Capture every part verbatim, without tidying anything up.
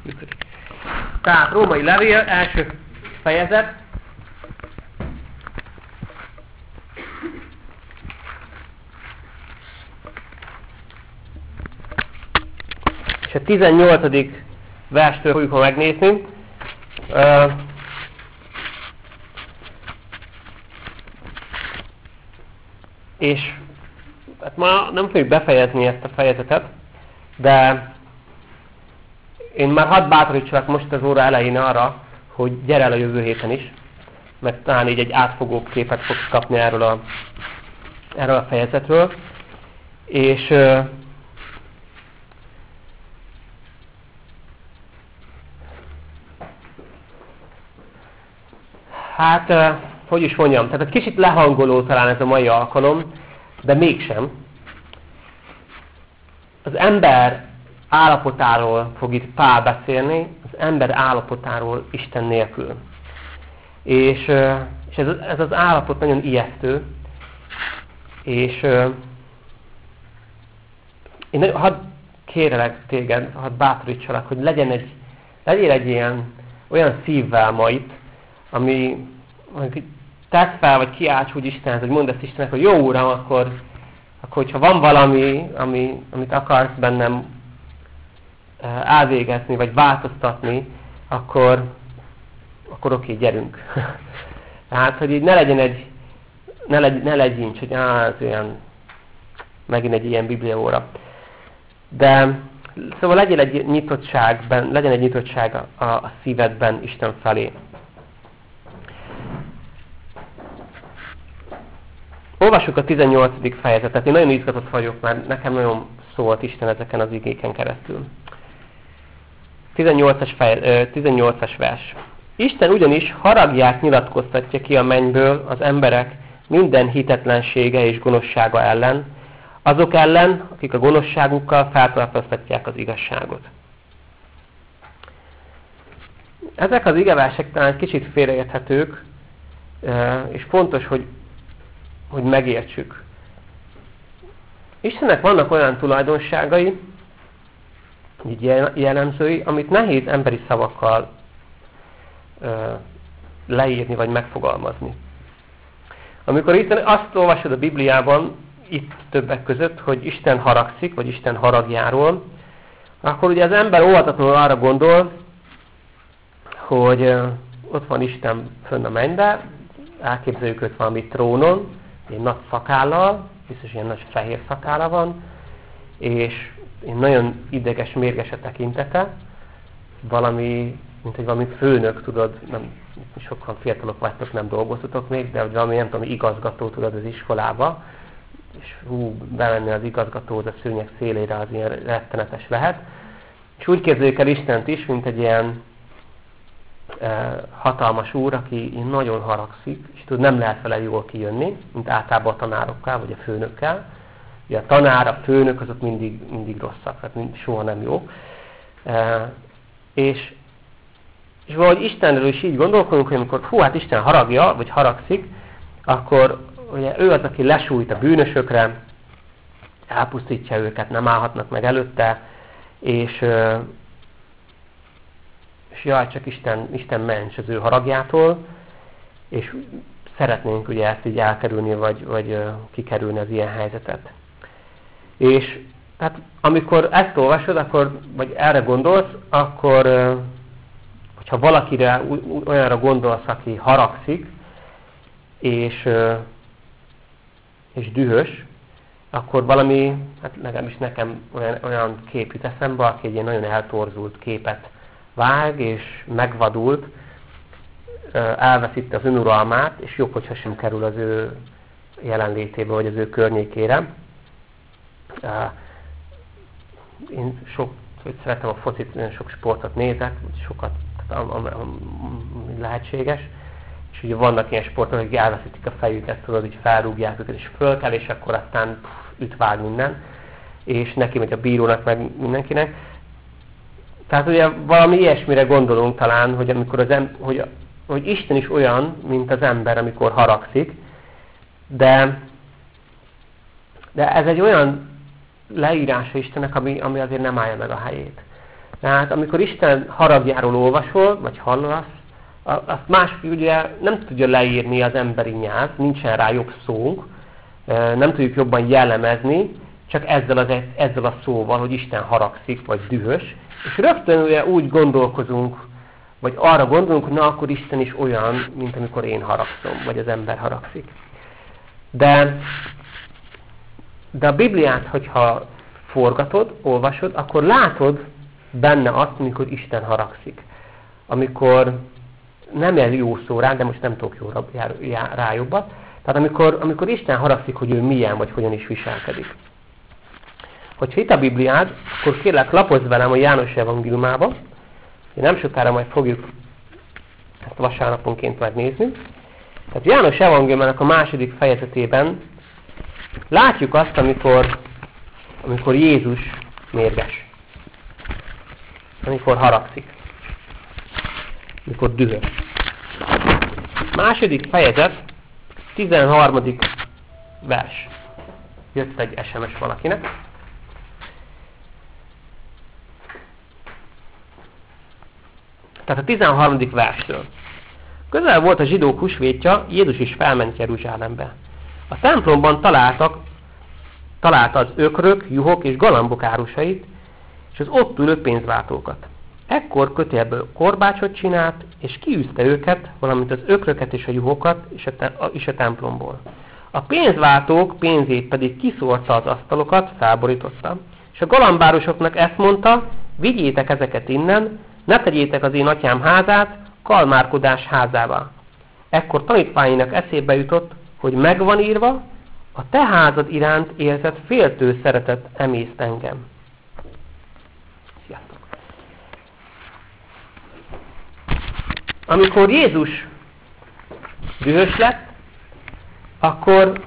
működik. Tehát római levél, első fejezet. És a tizennyolcadik verstől fogjuk ma megnézni. Uh, és hát ma nem fogjuk befejezni ezt a fejezetet, de én már hadd bátorítsalak most az óra elején arra, hogy gyere el a jövő héten is, mert talán így egy átfogóbb képet fogsz kapni erről a, erről a fejezetről. És uh, hát, uh, hogy is mondjam, tehát egy kicsit lehangoló talán ez a mai alkalom, de mégsem. Az ember állapotáról fog itt Pál beszélni, az ember állapotáról Isten nélkül. És, uh, és ez, ez az állapot nagyon ijesztő, és uh, én hadd kérlek téged, hadd bátorítsalak, hogy legyen egy, legyen egy ilyen, olyan szívvel ma itt, ami tedd fel, vagy kiálts úgy Istenhez, hogy mondd ezt Istennek, hogy jó Uram, akkor, akkor hogyha van valami, ami, amit akarsz bennem elvégezni, vagy változtatni, akkor, akkor oké, gyerünk. Tehát, hogy így ne legyen egy, ne, legy, ne legyincs, hogy á, ez olyan, megint egy ilyen bibliaóra. De, szóval legyen egy nyitottságban, legyen egy nyitottság a, a szívedben Isten felé. Olvassuk a tizennyolcadik fejezetet. Én nagyon izgatott vagyok, mert nekem nagyon szólt Isten ezeken az igéken keresztül. tizennyolcas, fej, tizennyolcas vers. Isten ugyanis haragját nyilatkoztatja ki a mennyből az emberek minden hitetlensége és gonoszsága ellen, azok ellen, akik a gonoszságukkal feltartóztatják az igazságot. Ezek az igeversek talán kicsit félreérthetők, és fontos, hogy hogy megértsük. Istennek vannak olyan tulajdonságai, így jellemzői, amit nehéz emberi szavakkal ö, leírni vagy megfogalmazni. Amikor Isten, azt olvasod a Bibliában, itt többek között, hogy Isten haragszik, vagy Isten haragjáról, akkor ugye az ember óvatatlanul arra gondol, hogy ö, ott van Isten fönn a mennyben, elképzeljük őt valami trónon, egy nagy szakállal, biztos ilyen nagy fehér szakálla van, és egy nagyon ideges, mérges a tekintete, valami, mint egy valami főnök, tudod, nem, sokan fiatalok vagytok, nem dolgoztatok még, de valami, nem tudom, igazgató, tudod, az iskolába, és hú, bemenni az igazgatóhoz a szőnyeg szélére, az ilyen rettenetes lehet. És úgy képzeljük el Istent is, mint egy ilyen hatalmas úr, aki nagyon haragszik, és tud, nem lehet vele jól kijönni, mint általában a tanárokkal, vagy a főnökkel. Ugye a tanár, a főnök, azok mindig, mindig rosszak, tehát mind, soha nem jó. E, és, és valahogy Istenről is így gondolkodunk, hogy amikor hú, hát Isten haragja, vagy haragszik, akkor ugye ő az, aki lesújt a bűnösökre, elpusztítja őket, nem állhatnak meg előtte, és és jaj, csak Isten, Isten ments az ő haragjától, és szeretnénk ugye ezt így elkerülni, vagy, vagy uh, kikerülni az ilyen helyzetet. És hát amikor ezt olvasod, akkor, vagy erre gondolsz, akkor uh, hogyha valakire olyanra gondolsz, aki haragszik, és, uh, és dühös, akkor valami, hát legalábbis nekem olyan, olyan kép jut eszembe, aki egy ilyen nagyon eltorzult képet vág, és megvadult, elveszíti az önuralmát, és jobb, hogyha sem kerül az ő jelenlétébe, vagy az ő környékére. Én sok, hogy szeretem a focit, nagyon sok sportot nézek, sokat, ami lehetséges, és ugye vannak ilyen sportok, akik elveszítik a fejüket, tudod, hogy felrúgják őket, és föl kell, és akkor aztán pff, üt vág minden, és neki megy a bírónak, meg mindenkinek. Tehát ugye valami ilyesmire gondolunk talán, hogy amikor az em, hogy, hogy Isten is olyan, mint az ember, amikor haragszik, de, de ez egy olyan leírása Istennek, ami, ami azért nem állja meg a helyét. Tehát amikor Isten haragjáról olvasol, vagy hallasz, azt más ugye nem tudja leírni az emberi nyelv, nincsen rá jobb szónk, nem tudjuk jobban jellemezni, csak ezzel, az, ezzel a szóval, hogy Isten haragszik, vagy dühös, és rögtön ugye úgy gondolkozunk, vagy arra gondolunk, hogy na akkor Isten is olyan, mint amikor én haragszom, vagy az ember haragszik. De, de a Bibliát, hogyha forgatod, olvasod, akkor látod benne azt, amikor Isten haragszik. Amikor nem ez jó szó rá, de most nem tudok jó rá jobbat. Tehát amikor, amikor Isten haragszik, hogy ő milyen, vagy hogyan is viselkedik. Hogyha itt a Bibliád, akkor kérlek lapozz velem a János evangéliumába. Nem sokára majd fogjuk ezt vasárnaponként megnézni. Tehát János evangéliumának a második fejezetében látjuk azt, amikor, amikor Jézus mérges. Amikor haragszik. Amikor dühös. Második fejezet, tizenharmadik vers. Jött egy es em es valakinek. Tehát a tizenharmadik verstől. Közel volt a zsidók húsvétja, Jézus is felment Jeruzsálembe. A templomban találtak, találta az ökrök, juhok és galambok árusait, és az ott ülő pénzváltókat. Ekkor kötélből korbácsot csinált, és kiűzte őket, valamint az ökröket és a juhokat és a, te, a, és a templomból. A pénzváltók pénzét pedig kiszórta az asztalokat, felborította, és a galambárusoknak ezt mondta, vigyétek ezeket innen, ne tegyétek az én atyám házát kalmárkodás házává. Ekkor tanítványainak eszébe jutott, hogy megvan írva, a te házad iránt érzett féltő szeretet emészt engem. Sziasztok! Amikor Jézus dühös lett, akkor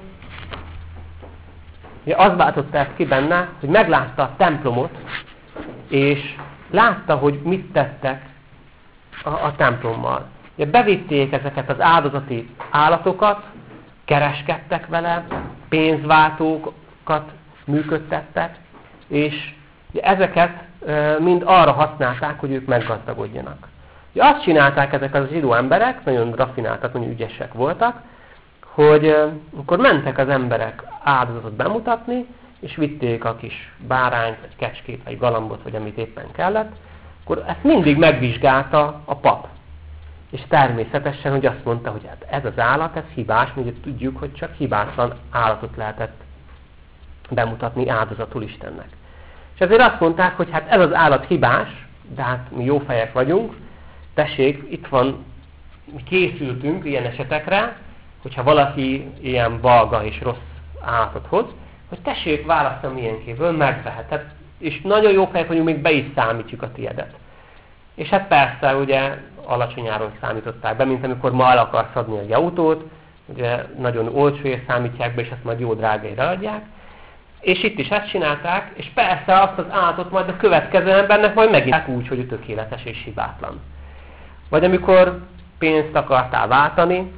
az váltotta ezt ki benne, hogy meglátta a templomot, és látta, hogy mit tettek a, a templommal. Ugye bevitték ezeket az áldozati állatokat, kereskedtek vele, pénzváltókat működtettek, és ugye ezeket e, mind arra használták, hogy ők meggazdagodjanak. Ugye azt csinálták ezek az zsidó emberek, nagyon raffináltak, nagyon ügyesek voltak, hogy e, akkor mentek az emberek áldozatot bemutatni, és vitték a kis bárányt, vagy kecskét, vagy galambot, vagy amit éppen kellett, akkor ezt mindig megvizsgálta a pap. És természetesen, hogy azt mondta, hogy hát ez az állat, ez hibás, ugye tudjuk, hogy csak hibátlan állatot lehetett bemutatni áldozatul Istennek. És ezért azt mondták, hogy hát ez az állat hibás, de hát mi jó fejek vagyunk, tessék, itt van, mi készültünk ilyen esetekre, hogyha valaki ilyen balga és rossz állatot hoz, hogy tessék választani milyenkéből, megveheted, és nagyon jó fejek vagyunk, még be is számítjuk a tiédet. És hát persze, ugye, alacsony áron számították be, mint amikor ma el akarsz adni egy autót, ugye nagyon olcsóért számítják be, és ezt majd jó drágáért eladják. És itt is ezt csinálták, és persze azt az állatot majd a következő embernek majd megint úgy, hogy ő tökéletes és hibátlan. Vagy amikor pénzt akartál váltani,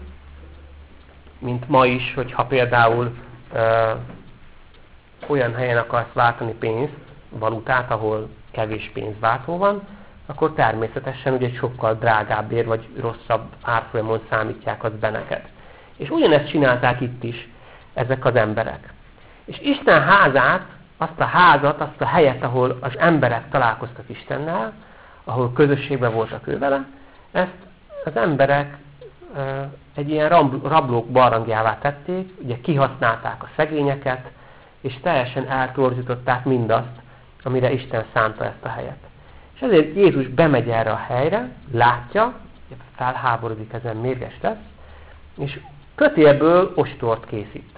mint ma is, hogyha például ö, olyan helyen akarsz váltani pénzt, valutát, ahol kevés pénzváltó van, akkor természetesen ugye egy sokkal drágábbért vagy rosszabb árfolyamon számítják azt be neked. És ugyanezt csinálták itt is ezek az emberek. És Isten házát, azt a házat, azt a helyet, ahol az emberek találkoztak Istennel, ahol közösségben voltak ő vele, ezt az emberek e, egy ilyen rablók barangjává tették, ugye kihasználták a szegényeket, és teljesen eltorzították mindazt, amire Isten szánta ezt a helyet. És ezért Jézus bemegy erre a helyre, látja, felháborodik, ezen mérges lesz, és kötélből ostort készít.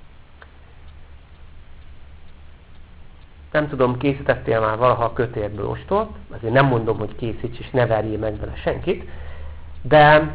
Nem tudom, készítettél már valaha a kötélből ostort, azért nem mondom, hogy készíts, és ne verjél meg vele senkit, de,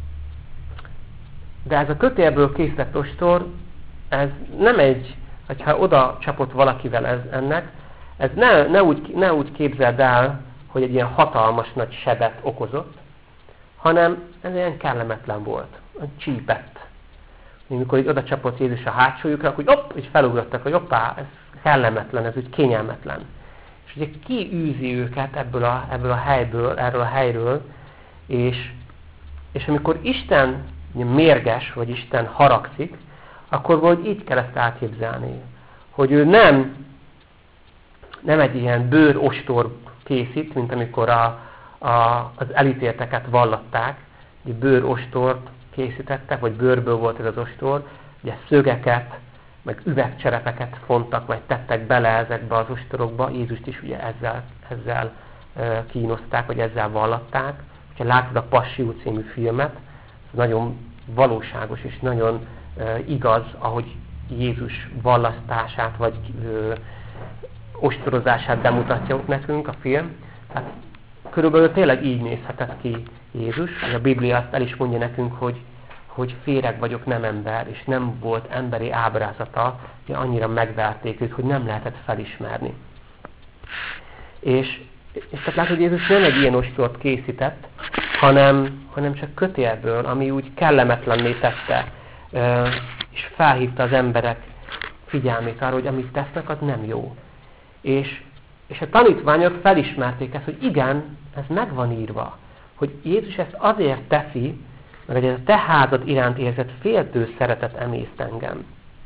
de ez a kötélből készített ostor, ez nem egy, hogyha oda csapott valakivel ez, ennek, ez ne, ne, úgy, ne úgy képzeld el, hogy egy ilyen hatalmas nagy sebet okozott, hanem ez ilyen kellemetlen volt, csípett. Amikor így oda csapott Jézus a hátsójukra, akkor hopp, így felugrottak, hogy hoppá, ez kellemetlen, ez úgy kényelmetlen. És ugye kiűzi őket ebből a, ebből a helyből, erről a helyről, és, és amikor Isten mérges, vagy Isten haragszik, akkor valahogy így kell ezt átképzelni. Hogy ő nem, nem egy ilyen bőrostor készít, mint amikor a, a, az elítélteket vallatták, egy bőrostort készítettek, vagy bőrből volt ez az ostor, ugye szögeket, meg üvegcserepeket fontak, vagy tettek bele ezekbe az ostorokba. Jézust is ugye ezzel, ezzel e, kínozták, vagy ezzel vallatták. Ha látod a Passió című filmet, ez nagyon valóságos és nagyon e, igaz, ahogy Jézus vallasztását, vagy e, ostorozását bemutatja nekünk a film. Tehát körülbelül tényleg így nézhetett ki Jézus. A Biblia azt el is mondja nekünk, hogy hogy féreg vagyok, nem ember, és nem volt emberi ábrázata, hogy annyira megverték őt, hogy nem lehetett felismerni. És, és tehát látod, hogy Jézus nem egy ilyen ostort készített, hanem, hanem csak kötélből, ami úgy kellemetlenné tette, és felhívta az emberek figyelmét arra, hogy amit tesznek, az nem jó. És, és a tanítványok felismerték ezt, hogy igen, ez meg van írva, hogy Jézus ezt azért teszi, mert ez a te házad iránt érzett féltő szeretet emészt engem.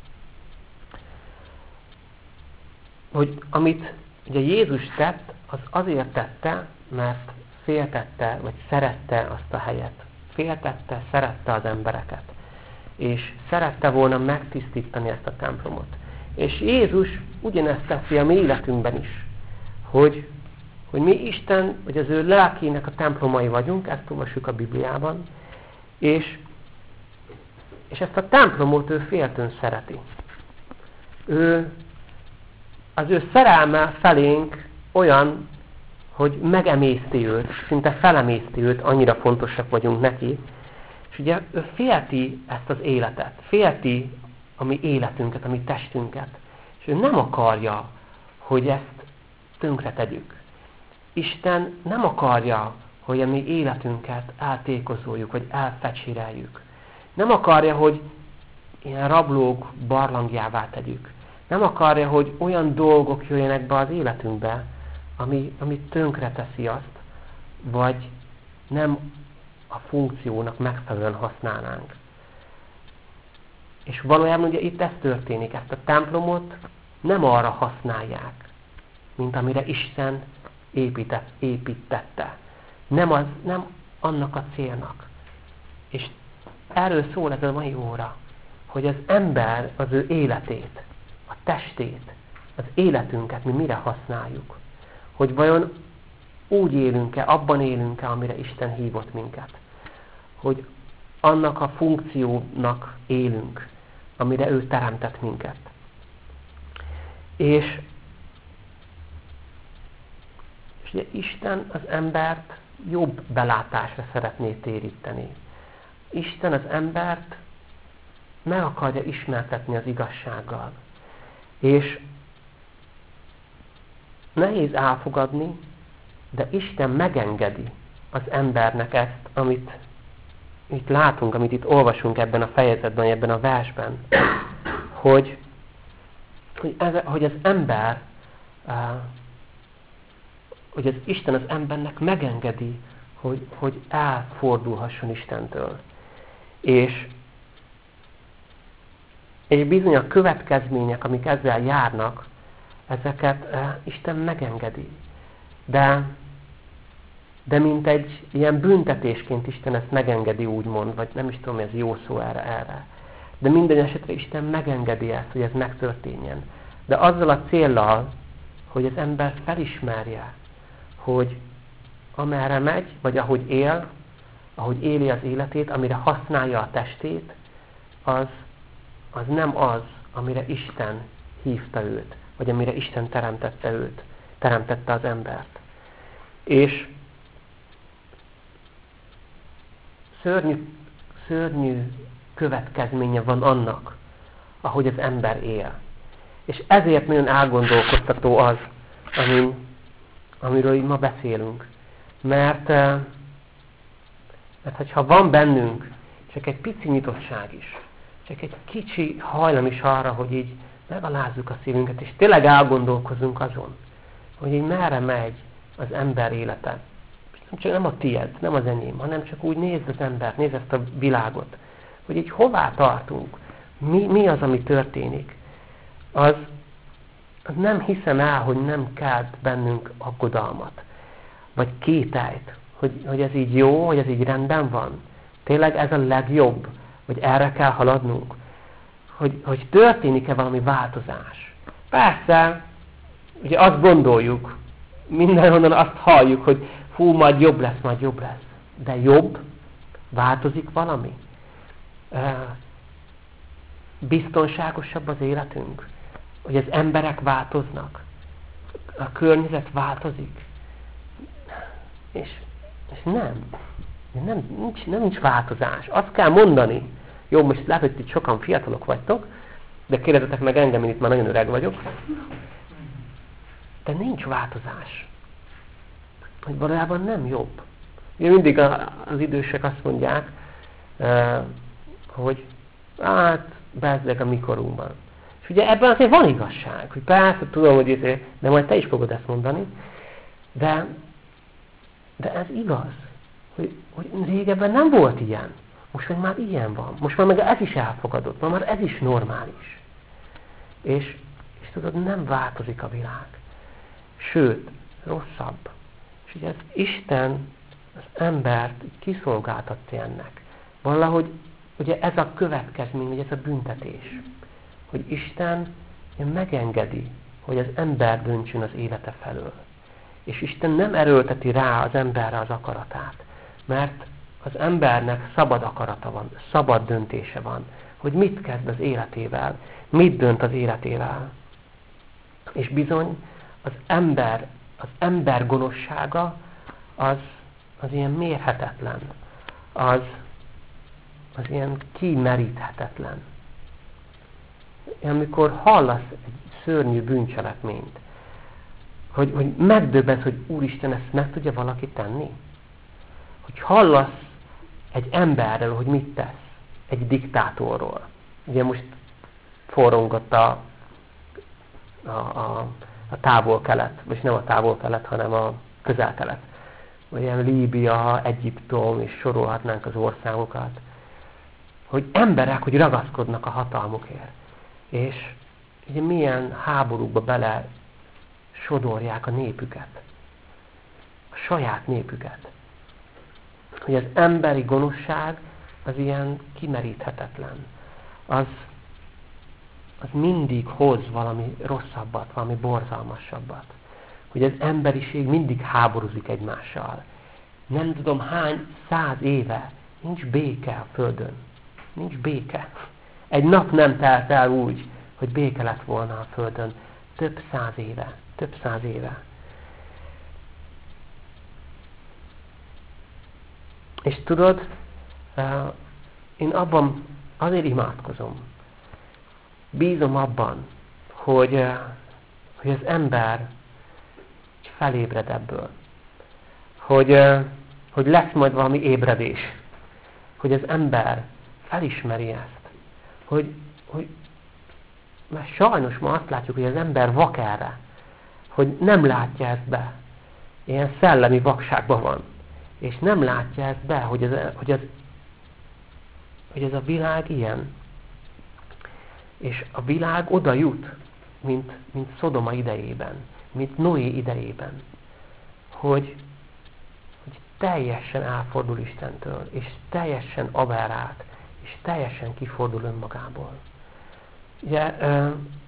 Hogy amit ugye Jézus tett, az azért tette, mert féltette, vagy szerette azt a helyet. Féltette, szerette az embereket. És szerette volna megtisztítani ezt a templomot. És Jézus ugyanezt teszi a mi életünkben is. Hogy, hogy mi Isten, vagy az ő lelkének a templomai vagyunk, ezt olvassuk a Bibliában, És, és ezt a templomot ő féltőn szereti. Ő, az ő szerelme felénk olyan, hogy megemészti őt, szinte felemészti őt, annyira fontosak vagyunk neki. És ugye ő félti ezt az életet, félti a mi életünket, a mi testünket. És ő nem akarja, hogy ezt tönkre tegyük. Isten nem akarja, hogy a mi életünket eltékozoljuk, vagy elfecséreljük. Nem akarja, hogy ilyen rablók barlangjává tegyük. Nem akarja, hogy olyan dolgok jöjjenek be az életünkbe, ami, ami tönkre teszi azt, vagy nem a funkciónak megfelelően használnánk. És valójában ugye itt ez történik, ezt a templomot nem arra használják, mint amire Isten épített, építette. Nem, az, nem annak a célnak. És erről szól ez a mai óra, hogy az ember az ő életét, a testét, az életünket mi mire használjuk. Hogy vajon úgy élünk-e, abban élünk-e, amire Isten hívott minket. Hogy annak a funkciónak élünk, amire ő teremtett minket. És, és ugye Isten az embert jobb belátásra szeretné téríteni. Isten az embert meg akarja ismertetni az igazsággal. És nehéz elfogadni, de Isten megengedi az embernek ezt, amit itt látunk, amit itt olvasunk ebben a fejezetben, ebben a versben, hogy, hogy, ez, hogy az ember, hogy az Isten az embernek megengedi, hogy, hogy elfordulhasson Istentől. És, és bizony a következmények, amik ezzel járnak, ezeket Isten megengedi. De, de mint egy ilyen büntetésként Isten ezt megengedi, úgymond, vagy nem is tudom, ez jó szó erre, erre. De minden esetre Isten megengedi ezt, hogy ez megtörténjen. De azzal a céllal, hogy az ember felismerje, hogy amerre megy, vagy ahogy él, ahogy éli az életét, amire használja a testét, az, az nem az, amire Isten hívta őt, vagy amire Isten teremtette őt, teremtette az embert. És szörnyű, szörnyű következménye van annak, ahogy az ember él. És ezért nagyon elgondolkodtató az, amin, amiről ma beszélünk. Mert, mert hogyha van bennünk csak egy pici nyitottság is, csak egy kicsi hajlam is arra, hogy így megalázzuk a szívünket, és tényleg elgondolkozunk azon, hogy így merre megy az ember élete. Csak nem a tiéd, nem az enyém, hanem csak úgy nézd az embert, nézd ezt a világot. Hogy így hová tartunk, mi, mi az, ami történik. Az, az nem hiszem el, hogy nem kelt bennünk aggodalmat, vagy kételyt, hogy, hogy ez így jó, hogy ez így rendben van. Tényleg ez a legjobb, hogy erre kell haladnunk. Hogy, hogy történik-e valami változás. Persze, ugye azt gondoljuk, mindenhonnan azt halljuk, hogy hú, majd jobb lesz, majd jobb lesz. De jobb? Változik valami? Biztonságosabb az életünk? Hogy az emberek változnak? A környezet változik? És, és nem. Nem nincs, nem nincs változás. Azt kell mondani. Jó, most lehet, hogy itt sokan fiatalok vagytok, de kérdezzetek meg engem, én itt már nagyon öreg vagyok. De nincs változás. Hogy valójában nem jobb. Ugye mindig az idősek azt mondják, hogy hát, bezzeg a mikorunkban. És ugye ebben azért van igazság, hogy persze tudom, hogy ezért, de majd te is fogod ezt mondani, de, de ez igaz, hogy, hogy régebben nem volt ilyen. Most meg már ilyen van. Most már meg ez is elfogadott, ma már ez is normális. És, és tudod, nem változik a világ. Sőt, rosszabb. És ugye ez Isten az embert kiszolgáltatja ennek. Valahogy ugye ez a következmény, vagy ez a büntetés. Hogy Isten megengedi, hogy az ember döntsön az élete felől. És Isten nem erőlteti rá az emberre az akaratát. Mert az embernek szabad akarata van, szabad döntése van, hogy mit kezd az életével, mit dönt az életével. És bizony az ember, az ember gonoszsága az, az ilyen mérhetetlen, az, az ilyen kimeríthetetlen. Amikor hallasz egy szörnyű bűncselekményt, hogy, hogy megdöbbent, hogy Úristen, ezt meg tudja valaki tenni? Hogy hallasz egy emberről, hogy mit tesz, egy diktátorról. Ugye most forrongott a, a, a, a távol-kelet, vagy nem a távol-kelet, hanem a közel-kelet. Ugye Líbia, Egyiptom, és sorolhatnánk az országokat. Hogy emberek, hogy ragaszkodnak a hatalmukért. És ugye milyen háborúkba bele sodorják a népüket. A saját népüket. Hogy az emberi gonoszság az ilyen kimeríthetetlen. Az, az mindig hoz valami rosszabbat, valami borzalmasabbat. Hogy az emberiség mindig háborúzik egymással. Nem tudom hány száz éve nincs béke a Földön. Nincs béke. Egy nap nem telt el úgy, hogy béke lett volna a Földön. Több száz éve. Több száz éve. És tudod, én abban azért imádkozom. Bízom abban, hogy, hogy az ember felébred ebből. Hogy, hogy lesz majd valami ébredés. Hogy az ember felismeri ezt. Hogy, hogy, mert sajnos ma azt látjuk, hogy az ember vak erre. Hogy nem látja ezt be. Ilyen szellemi vakságban van. És nem látja ezt be, hogy ez, hogy, ez, hogy ez a világ ilyen. És a világ oda jut, mint, mint Szodoma idejében, mint Noé idejében, hogy, hogy teljesen elfordul Istentől, és teljesen aberrált, és teljesen kifordul önmagából. Ugye, ö,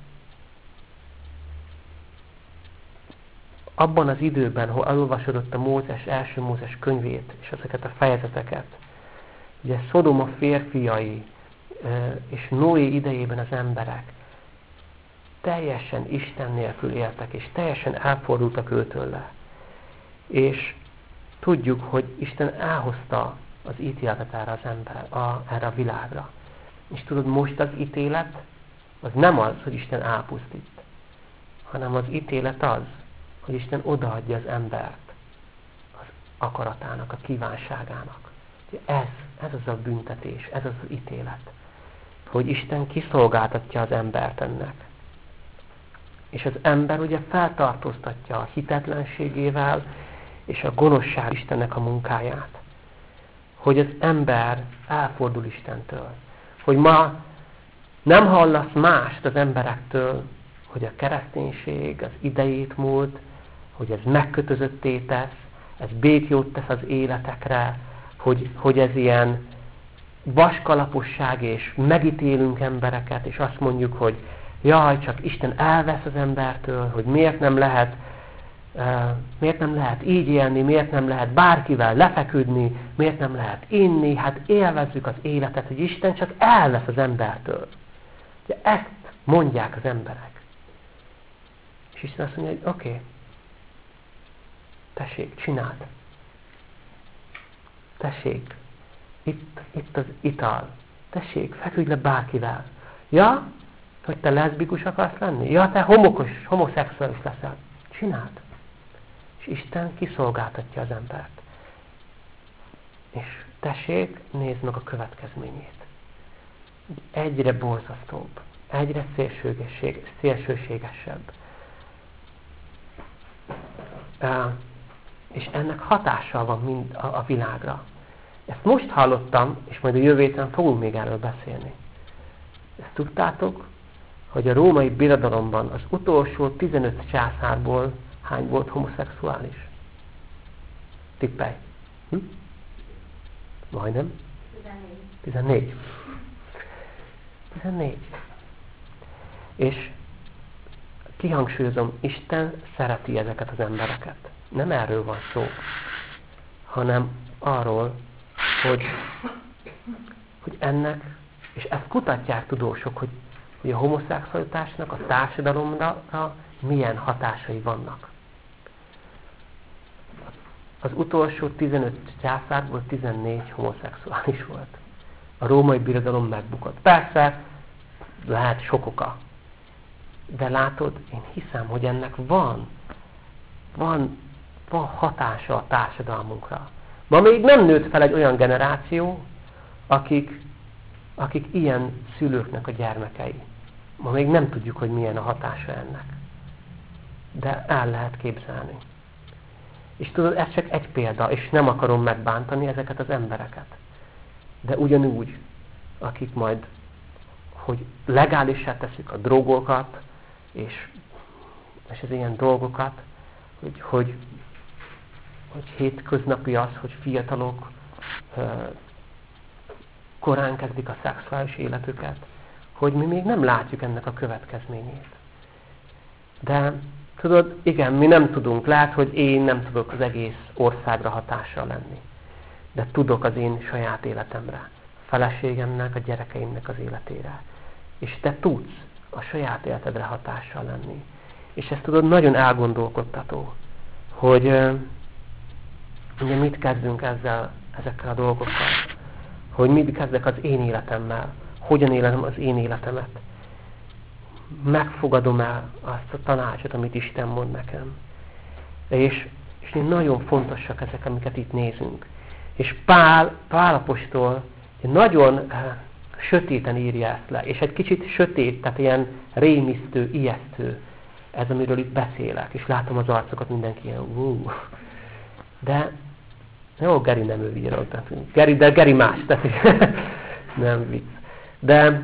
abban az időben, ahol elolvasodott a Mózes, első Mózes könyvét, és ezeket a fejezeteket, ugye Szodoma férfiai, és Noé idejében az emberek teljesen Isten nélkül éltek, és teljesen elfordultak őtőle. És tudjuk, hogy Isten elhozta az ítéletet erre az ember, a, erre a világra. És tudod, most az ítélet, az nem az, hogy Isten elpusztít, hanem az ítélet az, hogy Isten odaadja az embert az akaratának, a kívánságának. Ez, ez az a büntetés, ez az az ítélet. Hogy Isten kiszolgáltatja az embert ennek. És az ember ugye feltartóztatja a hitetlenségével és a gonoszság Istennek a munkáját. Hogy az ember elfordul Istentől. Hogy ma nem hallasz mást az emberektől, hogy a kereszténység az idejét múlt, hogy ez megkötözötté tesz, ez békjót tesz az életekre, hogy, hogy ez ilyen vaskalaposság, és megítélünk embereket, és azt mondjuk, hogy jaj, csak Isten elvesz az embertől, hogy miért nem lehet, uh, miért nem lehet így élni, miért nem lehet bárkivel lefeküdni, miért nem lehet inni, hát élvezzük az életet, hogy Isten csak elvesz az embertől. Ugye ezt mondják az emberek. És Isten azt mondja, hogy oké, okay, tessék, csináld. Tessék, itt, itt az ital. Tessék, feküdj le bárkivel. Ja, hogy te leszbikus akarsz lenni? Ja, te homokos, homoszexuális leszel. Csináld. És Isten kiszolgáltatja az embert. És tessék, nézd meg a következményét. Egyre borzasztóbb, egyre szélsőségesebb. Uh, és ennek hatással van mind a, a világra. Ezt most hallottam, és majd a jövő héten fogunk még erről beszélni. Ezt tudtátok, hogy a római birodalomban az utolsó tizenöt császárból hány volt homoszexuális? Tippelj. Hm? Majdnem? tizennégy. tizennégy. És kihangsúlyozom, Isten szereti ezeket az embereket. Nem erről van szó, hanem arról, hogy, hogy ennek, és ezt kutatják tudósok, hogy, hogy a homoszexualitásnak a társadalomra milyen hatásai vannak. Az utolsó tizenöt császárból tizennégy homoszexuális volt. A római birodalom megbukott. Persze, lehet sok oka. De látod, én hiszem, hogy ennek van, van, van hatása a társadalmunkra. Ma még nem nőtt fel egy olyan generáció, akik, akik ilyen szülőknek a gyermekei. Ma még nem tudjuk, hogy milyen a hatása ennek. De el lehet képzelni. És tudod, ez csak egy példa, és nem akarom megbántani ezeket az embereket. De ugyanúgy, akik majd, hogy legálisá teszik a drogokat, és, és az ilyen dolgokat, hogy, hogy, hogy hétköznapi az, hogy fiatalok uh, korán kezdik a szexuális életüket, hogy mi még nem látjuk ennek a következményét. De tudod, igen, mi nem tudunk, lehet, hogy én nem tudok az egész országra hatással lenni. De tudok az én saját életemre, a feleségemnek, a gyerekeimnek az életére. És te tudsz a saját életedre hatással lenni. És ezt tudod, nagyon elgondolkodtató, hogy uh, ugye mit kezdünk ezzel, ezekkel a dolgokkal. Hogy mit kezdek az én életemmel, hogyan élem az én életemet. Megfogadom el azt a tanácsot, amit Isten mond nekem. És, és nagyon fontosak ezek, amiket itt nézünk. És Pál, Pál apostol nagyon uh, sötéten írja ezt le. És egy kicsit sötét, tehát ilyen rémisztő, ijesztő ez, amiről itt beszélek. És látom az arcokat, mindenki ilyen, uh. De jó, Geri nem ő író. Geri, de Geri más. Tehát, nem vicc. De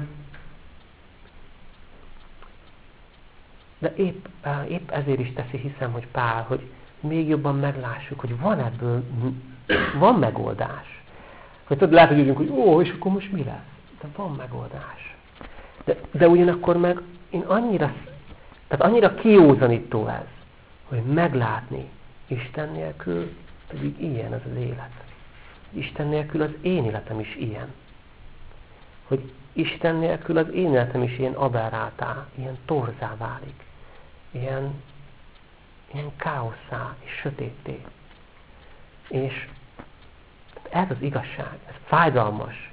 De épp, épp ezért is teszi, hiszem, hogy Pál, hogy még jobban meglássuk, hogy van ebből, van megoldás. Hogy tudod, lehet, hogy úgy, hogy ó, és akkor most mi lesz? De van megoldás. De, de ugyanakkor meg én annyira, tehát annyira kiózanító ez, hogy meglátni Isten nélkül, pedig ilyen az az élet. Isten nélkül az én életem is ilyen. Hogy Isten nélkül az én életem is ilyen aberráltá, ilyen torzá válik. Ilyen, ilyen káosszá és sötétté. És ez az igazság, ez fájdalmas.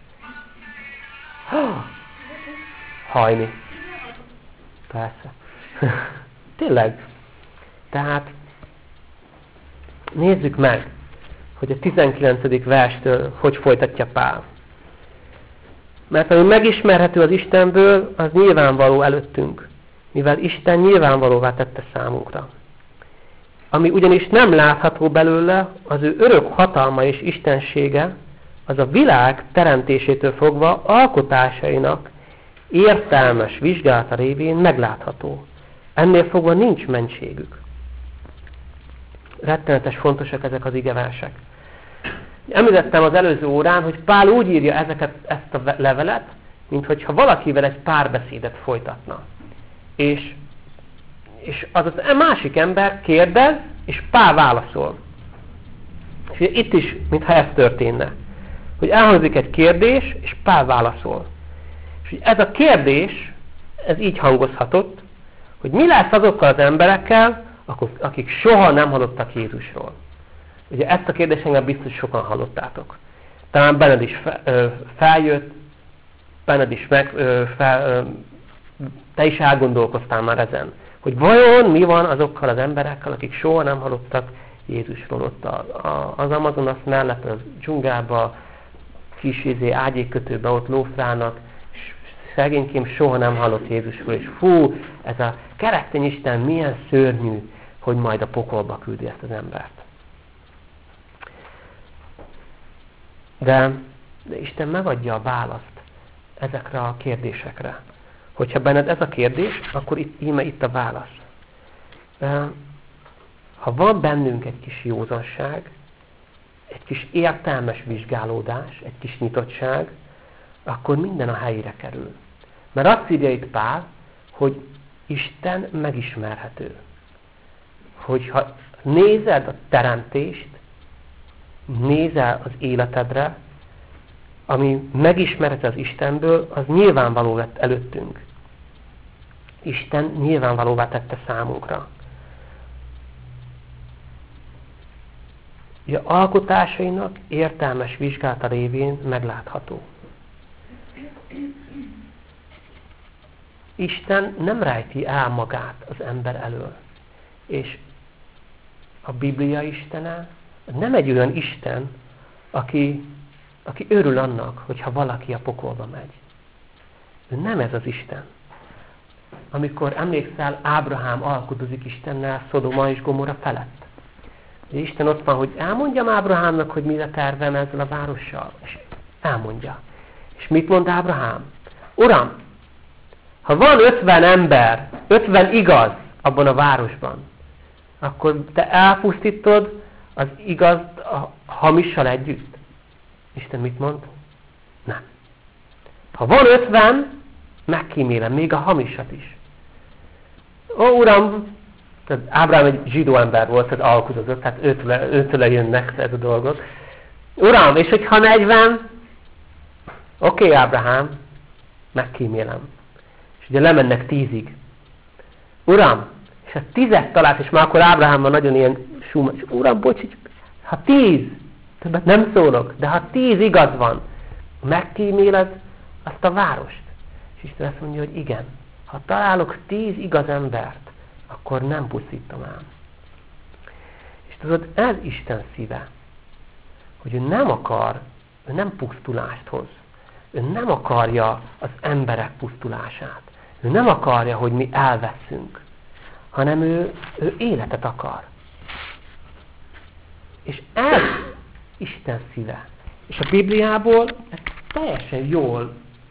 Hajni. Persze. Tényleg. Tehát nézzük meg, hogy a tizenkilencedik verstől hogy folytatja Pál. Mert ami megismerhető az Istenből, az nyilvánvaló előttünk. mivel Isten nyilvánvalóvá tette számunkra. Ami ugyanis nem látható belőle, az ő örök hatalma és istensége, az a világ teremtésétől fogva alkotásainak értelmes vizsgálata révén meglátható. Ennél fogva nincs mentségük. Rettenetes fontosak ezek az igeversek. Említettem az előző órán, hogy Pál úgy írja ezeket, ezt a levelet, minthogyha valakivel egy párbeszédet folytatna. És, és az az másik ember kérdez, és Pál válaszol. És itt is, mintha ez történne. Hogy elhangzik egy kérdés, és Pál válaszol. És ez a kérdés, ez így hangozhatott, hogy mi lesz azokkal az emberekkel, akik soha nem hallottak Jézusról. Ugye ezt a kérdést engem biztos sokan hallottátok. Talán benned is feljött, benned is meg, fel, te is elgondolkoztál már ezen. Hogy vajon mi van azokkal az emberekkel, akik soha nem hallottak Jézusról. Ott az Amazonas mellett, az dzsungába, kis izé, ágyékkötőbe ott lófrának, és szegénykém soha nem hallott Jézusról. És fú, ez a keresztény Isten milyen szörnyű, hogy majd a pokolba küldi ezt az embert. De, de Isten megadja a választ ezekre a kérdésekre. Hogyha benned ez a kérdés, akkor itt, íme itt a válasz. De, ha van bennünk egy kis józanság, egy kis értelmes vizsgálódás, egy kis nyitottság, akkor minden a helyére kerül. Mert azt írja itt Pál, hogy Isten megismerhető. Hogyha nézed a teremtést, nézel az életedre, ami megismerete az Istenből, az nyilvánvaló lett előttünk. Isten nyilvánvalóvá tette számunkra. Ugye alkotásainak értelmes vizsgálata révén meglátható. Isten nem rejti el magát az ember elől. És a Biblia Istene nem egy olyan Isten, aki, aki örül annak, hogyha valaki a pokolba megy. Ő nem ez az Isten. Amikor emlékszel, Ábrahám alkudozik Istennel Szodoma és Gomorra felett. De Isten ott van, hogy elmondjam Ábrahámnak, hogy mire tervem ezzel a várossal. És elmondja. És mit mond Ábrahám? Uram, ha van ötven ember, ötven igaz abban a városban, akkor te elpusztítod az igaz a hamissal együtt? Isten mit mond? Nem. Ha van ötven, megkímélem még a hamisat is. Ó, Uram, tehát Ábrahám egy zsidó ember volt, tehát alkudozott, tehát őtől jönnek ez a dolgok. Uram, és hogyha negyven, oké, okay, Ábrahám, megkímélem. És ugye lemennek tízig. Uram, és ha tízet talált, és már akkor Ábrahámban nagyon ilyen súma, és Uram, bocs, ha tíz, többet nem szólok, de ha tíz igaz van, megkíméled azt a várost. És Isten azt mondja, hogy igen, ha találok tíz igaz embert, akkor nem pusztítom ám. És tudod, ez Isten szíve, hogy ő nem akar, ő nem pusztulást hoz. Ő nem akarja az emberek pusztulását. Ő nem akarja, hogy mi elveszünk, hanem ő, ő életet akar. És ez Isten szíve. És a Bibliából ez teljesen jól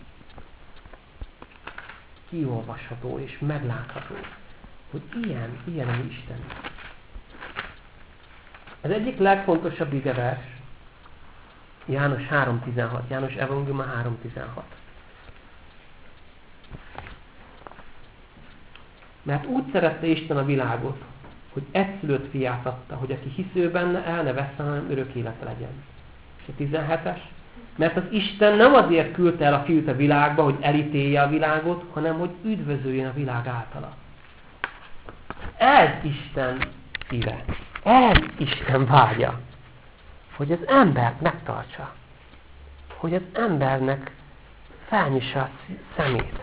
kiolvasható és meglátható, hogy ilyen, ilyen a mi Isten. Az egyik legfontosabb igevers János három tizenhat. János Evangéliuma három tizenhat. Mert úgy szerette Isten a világot, hogy egyszülött fiát adta, hogy aki hisző benne, el ne vesszen, hanem örök élete legyen. És a tizenhetes. Mert az Isten nem azért küldte el a fiút a világba, hogy elítélje a világot, hanem hogy üdvözöljön a világ általa. Ez Isten szíve. Ez Isten vágya. Hogy az embert megtartsa. Hogy az embernek felnyissa a szemét.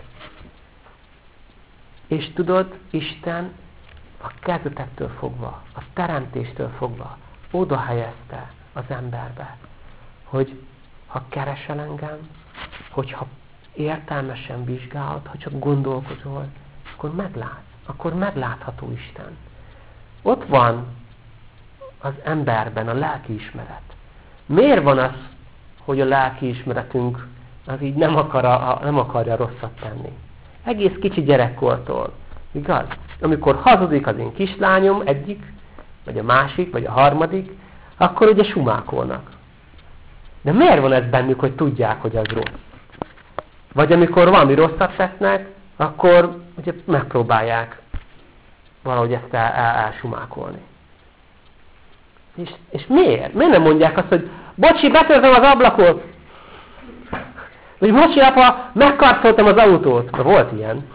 És tudod, Isten a kezdetektől fogva, a teremtéstől fogva oda helyezte az emberbe, hogy ha keresel engem, hogyha értelmesen vizsgálod, ha csak gondolkozol, akkor meglátsz. Akkor meglátható Isten. Ott van az emberben a lelkiismeret. Miért van az, hogy a lelkiismeretünk az így nem, akar a, nem akarja rosszat tenni? Egész kicsi gyerekkortól. Igaz? Amikor hazudik az én kislányom egyik, vagy a másik, vagy a harmadik, akkor ugye sumákolnak. De miért van ez bennük, hogy tudják, hogy az rossz? Vagy amikor valami rosszat tesznek, akkor ugye megpróbálják valahogy ezt el, el, elsumákolni. És, és miért? Miért nem mondják azt, hogy bocsi, betörtem az ablakot? Vagy bocsi, apa, megkarcoltam az autót. Na, volt ilyen.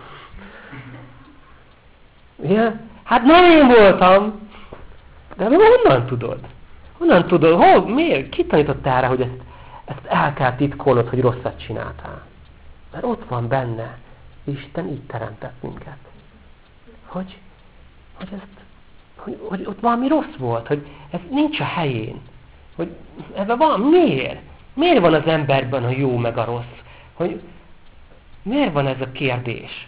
Igen? Hát nem én voltam. De honnan tudod? Honnan tudod? Hol? Miért? Ki tanított erre, hogy ezt, ezt el kell titkolnod, hogy rosszat csináltál? Mert ott van benne. Isten így teremtett minket. Hogy, hogy, ezt, hogy, hogy ott valami rossz volt, hogy ez nincs a helyén. Hogy ebben van, miért? Miért van az emberben a jó meg a rossz? Hogy miért van ez a kérdés?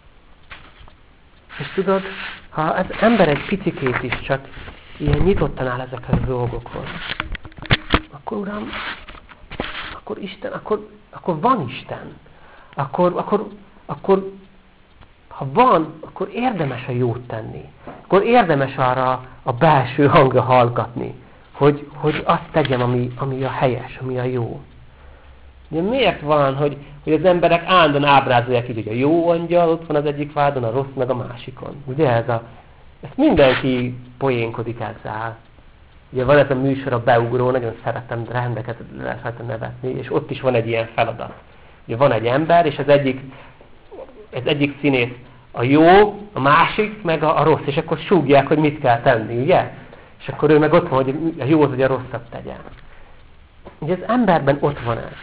És tudod, ha az ember egy picikét is csak ilyen nyitottan áll ezekhez a dolgokhoz, akkor Uram, akkor Isten, akkor, akkor van Isten. Akkor, akkor, akkor, ha van, akkor érdemes a jót tenni. Akkor érdemes arra a belső hangra hallgatni, hogy, hogy azt tegyem, ami, ami a helyes, ami a jó. Ugye miért van, hogy, hogy az emberek állandóan ábrázolják így, hogy a jó angyal ott van az egyik vádon, a rossz meg a másikon. Ugye ez a, ezt mindenki poénkodik ezzel. Ugye van ez a műsor, a Beugró, nagyon szeretem, rendeket lehet nevetni, és ott is van egy ilyen feladat. Ugye van egy ember, és az egyik, az egyik színész a jó, a másik meg a, a rossz, és akkor súgják, hogy mit kell tenni, ugye? És akkor ő meg ott van, hogy a jó az, hogy a rosszat tegyen. Ugye az emberben ott van ez.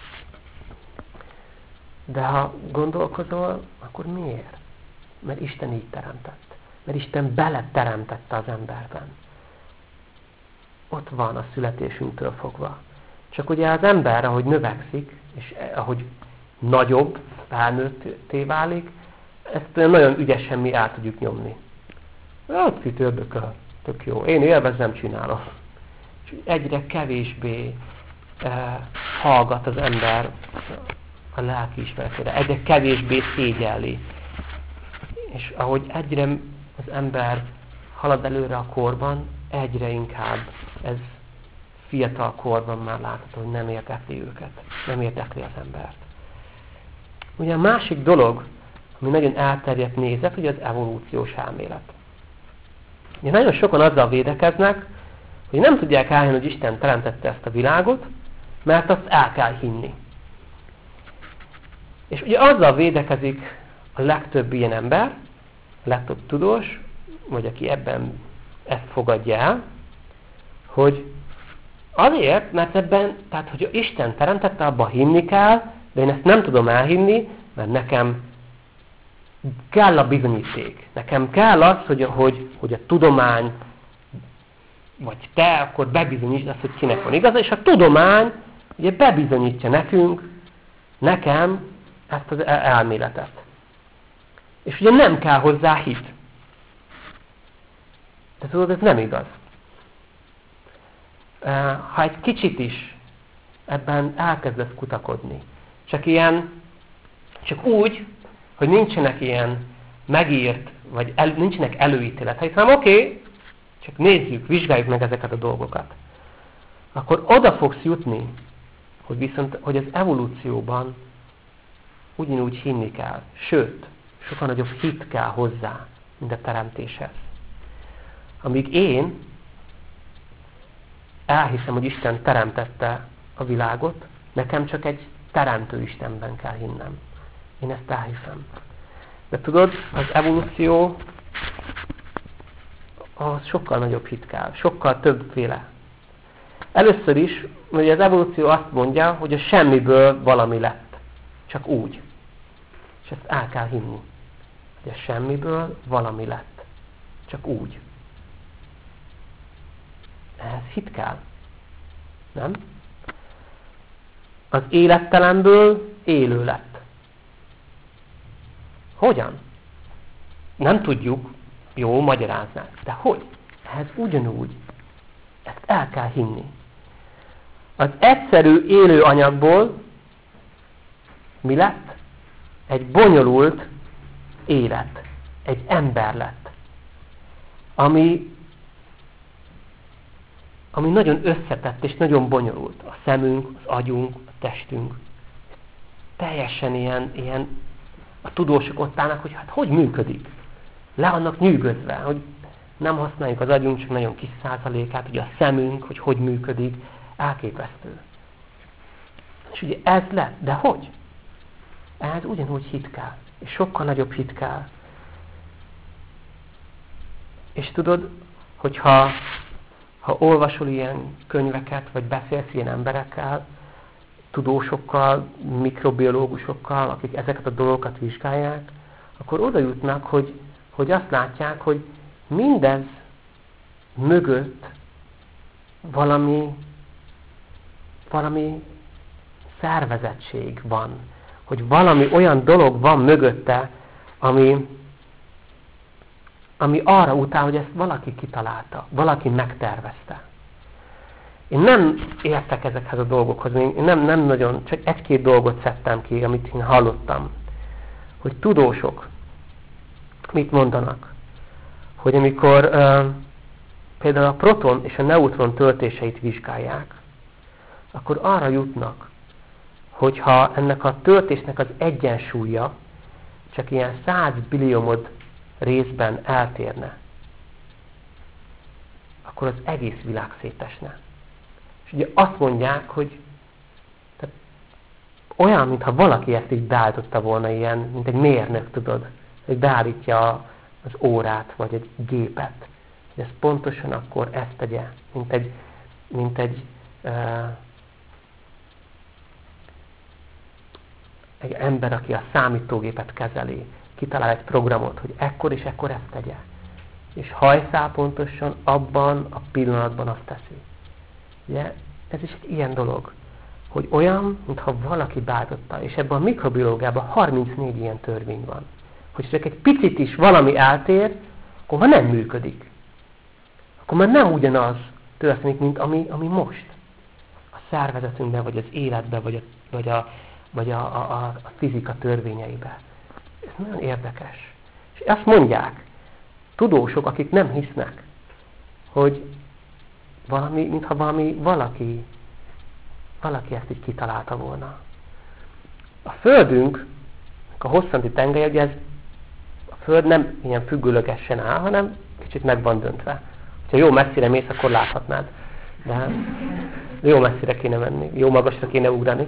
De ha gondolkozol, akkor miért? Mert Isten így teremtett. Mert Isten beleteremtette az emberben. Ott van a születésünktől fogva. Csak ugye az ember, ahogy növekszik, és ahogy nagyobb, felnőtté válik, ezt nagyon ügyesen mi el tudjuk nyomni. Hát fütördököl, tök jó. Én élvezem, csinálom. És egyre kevésbé eh, hallgat az ember a lelkiismeretére. Egyre kevésbé szégyelli. És ahogy egyre az ember halad előre a korban, egyre inkább ez fiatal korban már látható, hogy nem érdekli őket. Nem érdekli az embert. Ugye a másik dolog, ami nagyon elterjedt nézet, ugye az evolúciós elmélet. Ugye nagyon sokan azzal védekeznek, hogy nem tudják elhinni, hogy Isten teremtette ezt a világot, mert azt el kell hinni. És ugye azzal védekezik a legtöbb ilyen ember, a legtöbb tudós, vagy aki ebben ezt fogadja el, hogy azért, mert ebben, tehát hogy Isten teremtette, abban hinni kell, de én ezt nem tudom elhinni, mert nekem kell a bizonyíték. Nekem kell az, hogy, hogy, hogy a tudomány, vagy te akkor bebizonyítsd azt, hogy kinek van igaza, és a tudomány ugye bebizonyítja nekünk, nekem ezt az elméletet. És ugye nem kell hozzá hit. De tudod, ez nem igaz. Ha egy kicsit is ebben elkezdesz kutakodni, csak ilyen, csak úgy, hogy nincsenek ilyen megírt, vagy el, nincsenek előítéletei, hanem oké, okay, csak nézzük, vizsgáljuk meg ezeket a dolgokat. Akkor oda fogsz jutni, hogy viszont, hogy az evolúcióban ugyanúgy hinni kell. Sőt, sokkal nagyobb hit kell hozzá, mint a teremtéshez. Amíg én elhiszem, hogy Isten teremtette a világot, nekem csak egy teremtő Istenben kell hinnem. Én ezt elhiszem. De tudod, az evolúció ahhoz sokkal nagyobb hit kell, sokkal többféle. Először is, hogy az evolúció azt mondja, hogy a semmiből valami lett. Csak úgy. És ezt el kell hinni. Hogy a semmiből valami lett. Csak úgy. Ehhez hit kell. Nem? Az élettelenből élő lett. Hogyan? nem tudjuk, jó, magyaráznák. De hogy? Ez ugyanúgy. Ezt el kell hinni. Az egyszerű élő anyagból mi lett? Egy bonyolult élet. Egy ember lett. Ami, ami nagyon összetett és nagyon bonyolult. A szemünk, az agyunk, a testünk. Teljesen ilyen, ilyen a tudósok ott állnak, hogy hát hogy működik. Le vannak nyűgözve, hogy nem használjuk az agyunk, csak nagyon kis százalékát, ugye a szemünk, hogy hogy működik, elképesztő. És ugye ez lett, de hogy? Ez ugyanúgy hit kell, és sokkal nagyobb hit kell. És tudod, hogyha ha olvasol ilyen könyveket, vagy beszélsz ilyen emberekkel, tudósokkal, mikrobiológusokkal, akik ezeket a dolgokat vizsgálják, akkor oda jutnak, hogy, hogy azt látják, hogy mindez mögött valami, valami szervezettség van. Hogy valami olyan dolog van mögötte, ami, ami arra utál, hogy ezt valaki kitalálta, valaki megtervezte. Én nem értek ezekhez a dolgokhoz, én nem, nem nagyon, csak egy-két dolgot szedtem ki, amit én hallottam. Hogy tudósok mit mondanak. Hogy amikor uh, például a proton és a neutron töltéseit vizsgálják, akkor arra jutnak, hogyha ennek a töltésnek az egyensúlya csak ilyen száz billiomod részben eltérne, akkor az egész világ szétesne. És ugye azt mondják, hogy tehát olyan, mintha valaki ezt így beállította volna ilyen, mint egy mérnök, tudod, hogy beállítja az órát, vagy egy gépet. Hogy ez pontosan akkor ezt tegye, mint egy, mint egy, uh, egy ember, aki a számítógépet kezeli, kitalál egy programot, hogy ekkor és ekkor ezt tegye. És hajszál pontosan abban a pillanatban azt teszi. Ugye? Ez is egy ilyen dolog, hogy olyan, mintha valaki beállította, és ebben a mikrobiológiában harmincnégy ilyen törvény van. Hogy csak egy picit is valami eltér, akkor már nem működik. Akkor már nem ugyanaz történik, mint ami, ami most. A szervezetünkben, vagy az életben, vagy a, vagy a, vagy a, a, a fizika törvényeiben. Ez nagyon érdekes. És azt mondják, tudósok, akik nem hisznek, hogy valami, mintha valami, valaki, valaki ezt így kitalálta volna. A Földünk, a hosszanti tenger, ugye ez, a Föld nem ilyen függőlegesen áll, hanem kicsit meg van döntve. Ha jó messzire mész, akkor láthatnád. De jó messzire kéne menni, jó magasra kéne ugrani.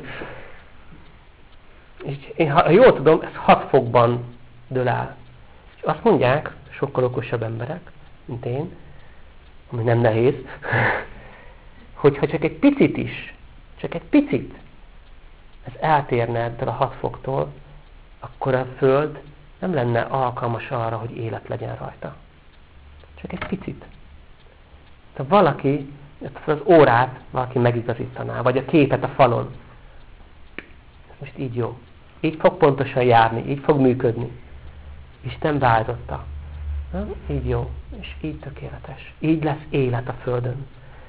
És én, ha jól tudom, ez hat fokban dől el. És azt mondják, sokkal okosabb emberek, mint én, ami nem nehéz, hogyha csak egy picit is, csak egy picit ez eltérne ettől a hat foktól, akkor a Föld nem lenne alkalmas arra, hogy élet legyen rajta. Csak egy picit. Tehát valaki, az órát valaki megigazítaná, vagy a képet a falon. Ez most így jó. Így fog pontosan járni, így fog működni. Isten beállította. Így jó, és így tökéletes. Így lesz élet a Földön.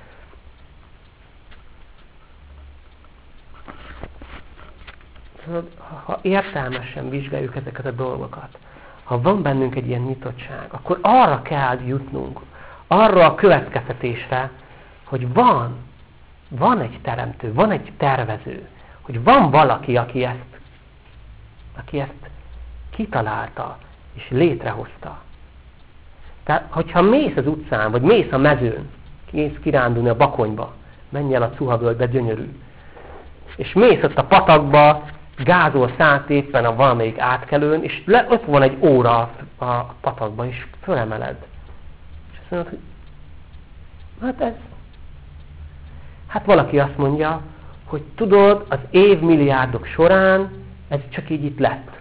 Ha értelmesen vizsgáljuk ezeket a dolgokat, ha van bennünk egy ilyen nyitottság, akkor arra kell jutnunk, arra a következtetésre, hogy van, van egy teremtő, van egy tervező, hogy van valaki, aki ezt, aki ezt kitalálta és létrehozta. Tehát, hogyha mész az utcán, vagy mész a mezőn, mész kirándulni a Bakonyba, menj el a Cuhavölgybe, gyönyörű, és mész ott a patakba, gázol szállt éppen a valamelyik átkelőn, és le, ott van egy óra a, a patakban, és fölemeled. És azt mondod, hogy hát ez... Hát valaki azt mondja, hogy tudod, az évmilliárdok során ez csak így itt lett.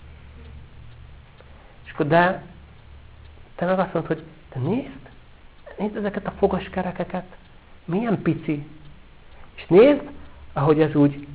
És akkor de te meg azt mondod, hogy te nézd, nézd ezeket a fogaskerekeket, milyen pici. És nézd, ahogy ez úgy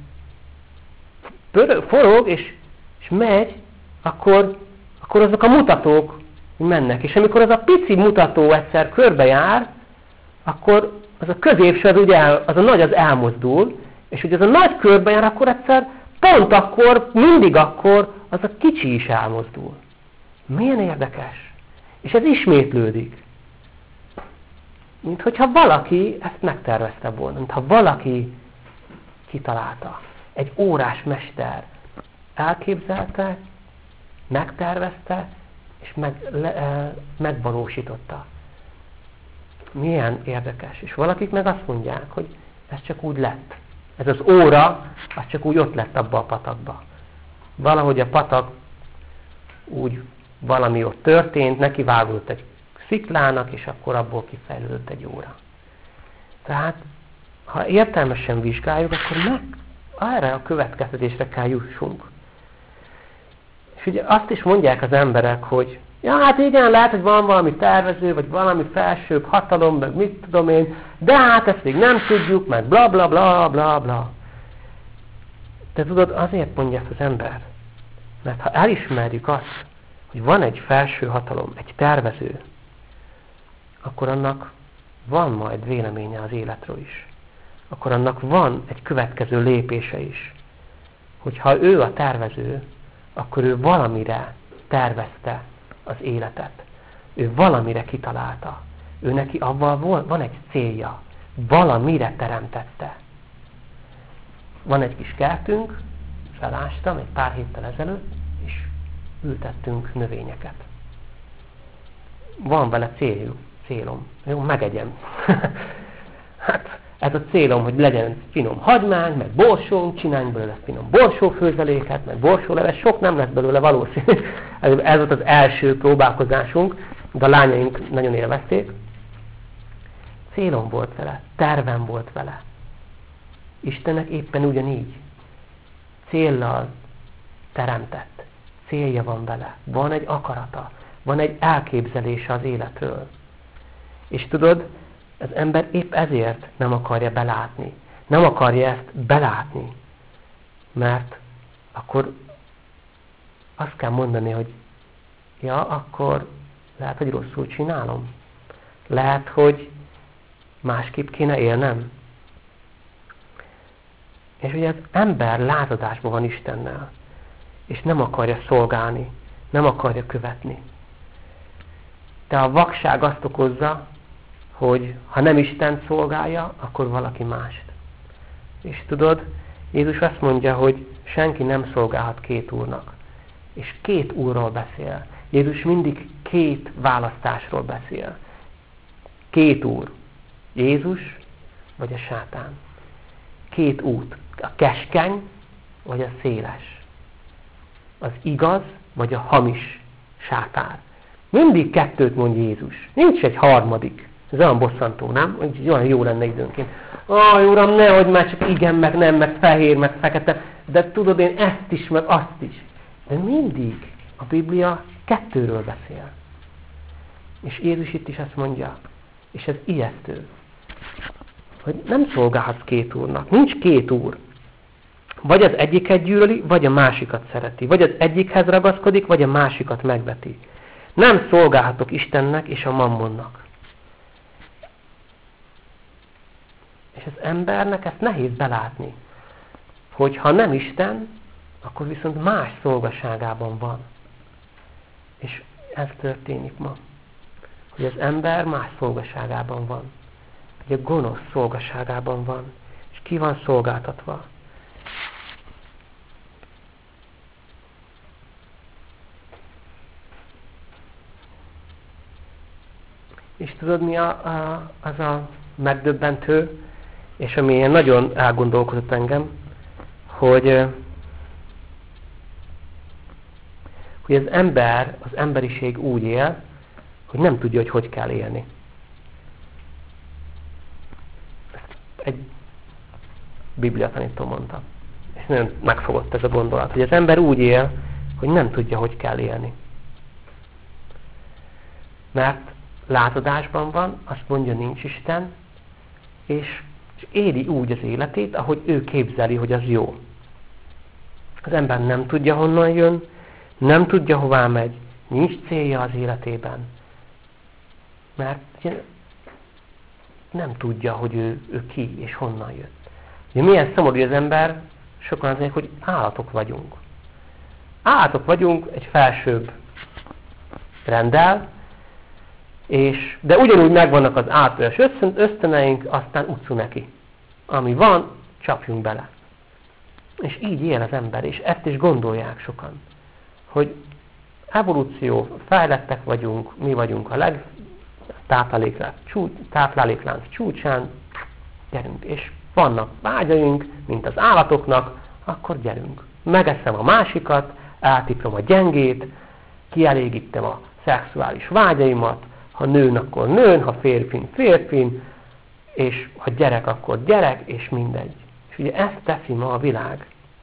pörög, forog, és, és megy, akkor, akkor azok a mutatók mennek. És amikor az a pici mutató egyszer körbejár, akkor az a középső, az, ugye el, az a nagy az elmozdul, és hogy az a nagy körbejár, akkor egyszer pont akkor, mindig akkor az a kicsi is elmozdul. Milyen érdekes. És ez ismétlődik. Mint hogyha valaki ezt megtervezte volna, mintha valaki kitalálta. Egy órás mester elképzelte, megtervezte, és meg, le, e, megvalósította. Milyen érdekes. És valakik meg azt mondják, hogy ez csak úgy lett. Ez az óra, az csak úgy ott lett abba a patakba. Valahogy a patak úgy valami ott történt, neki vágott egy sziklának, és akkor abból kifejlődött egy óra. Tehát, ha értelmesen vizsgáljuk, akkor meg erre a következtetésre kell jussunk. És ugye azt is mondják az emberek, hogy ja, hát igen, lehet, hogy van valami tervező, vagy valami felsőbb hatalom, meg mit tudom én, de hát ezt még nem tudjuk, meg bla bla bla bla bla. De tudod, azért mondja ezt az ember, mert ha elismerjük azt, hogy van egy felső hatalom, egy tervező, akkor annak van majd véleménye az életről is. Akkor annak van egy következő lépése is. Hogyha ő a tervező, akkor ő valamire tervezte az életet. Ő valamire kitalálta. Ő neki avval van egy célja. Valamire teremtette. Van egy kis kertünk, felástam egy pár héttel ezelőtt, és ültettünk növényeket. Van vele céljuk, célom. Jó, megegyem. Hát, ez a célom, hogy legyen finom hagymánk, meg borsónk, csináljunk belőle finom borsófőzeléket, meg borsóleves, sok nem lesz belőle valószínű. Ez volt az első próbálkozásunk, de a lányaink nagyon élvezték. Célom volt vele, tervem volt vele. Istennek éppen ugyanígy. Céllal teremtett. Célja van vele. Van egy akarata. Van egy elképzelése az életről. És tudod, az ember épp ezért nem akarja belátni. Nem akarja ezt belátni. Mert akkor azt kell mondani, hogy ja, akkor lehet, hogy rosszul csinálom. Lehet, hogy másképp kéne élnem. És ugye az ember lázadásban van Istennel. És nem akarja szolgálni. Nem akarja követni. De a vakság azt okozza, hogy ha nem Isten szolgálja, akkor valaki mást. És tudod, Jézus azt mondja, hogy senki nem szolgálhat két úrnak. És két úrról beszél. Jézus mindig két választásról beszél. Két úr. Jézus vagy a sátán. Két út. A keskeny vagy a széles. Az igaz vagy a hamis sátán. Mindig kettőt mond Jézus. Nincs egy harmadik. Ez olyan bosszantó, nem? Úgy olyan jó lenne időnként. Aj, Uram, nehogy már csak igen, meg nem, meg fehér, meg fekete. De tudod, én ezt is, meg azt is. De mindig a Biblia kettőről beszél. És Jézus itt is azt mondja, és ez ijesztő, hogy nem szolgálhatsz két úrnak. Nincs két úr. Vagy az egyiket gyűlöli, vagy a másikat szereti. Vagy az egyikhez ragaszkodik, vagy a másikat megveti. Nem szolgálhatok Istennek és a mammonnak. És az embernek ezt nehéz belátni, hogy ha nem Isten, akkor viszont más szolgaságában van. És ez történik ma. Hogy az ember más szolgaságában van. Hogy a gonosz szolgaságában van. És ki van szolgáltatva? És tudod, mi a, a, az a megdöbbentő, és ami ilyen nagyon elgondolkodott engem, hogy, hogy az ember, az emberiség úgy él, hogy nem tudja, hogy hogy kell élni. Ezt egy bibliatanító mondta. És nagyon megfogott ez a gondolat, hogy az ember úgy él, hogy nem tudja, hogy kell élni. Mert lázadásban van, azt mondja, nincs Isten, és, és éli úgy az életét, ahogy ő képzeli, hogy az jó. Az ember nem tudja, honnan jön, nem tudja, hová megy, nincs célja az életében, mert nem tudja, hogy ő, ő ki és honnan jött. Ugye milyen szomorú az ember, sokan azt mondják, hogy állatok vagyunk. Állatok vagyunk egy felsőbb renddel, és, de ugyanúgy megvannak az általános ösztöneink, aztán utcú neki. Ami van, csapjunk bele. És így él az ember, és ezt is gondolják sokan, hogy evolúció, fejlettek vagyunk, mi vagyunk a legtápláléklánc csúcs, tápláléklánc csúcsán, gyerünk, és vannak vágyaink, mint az állatoknak, akkor gyerünk. Megeszem a másikat, eltiplom a gyengét, kielégítem a szexuális vágyaimat, ha nőn, akkor nőn, ha férfin, férfin, és ha gyerek, akkor gyerek, és mindegy. És ugye ezt teszi ma a világ.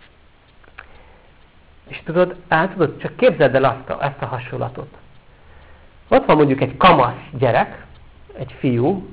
És tudod, el tudod, csak képzeld el azt a, ezt a hasonlatot. Ott van mondjuk egy kamasz gyerek, egy fiú,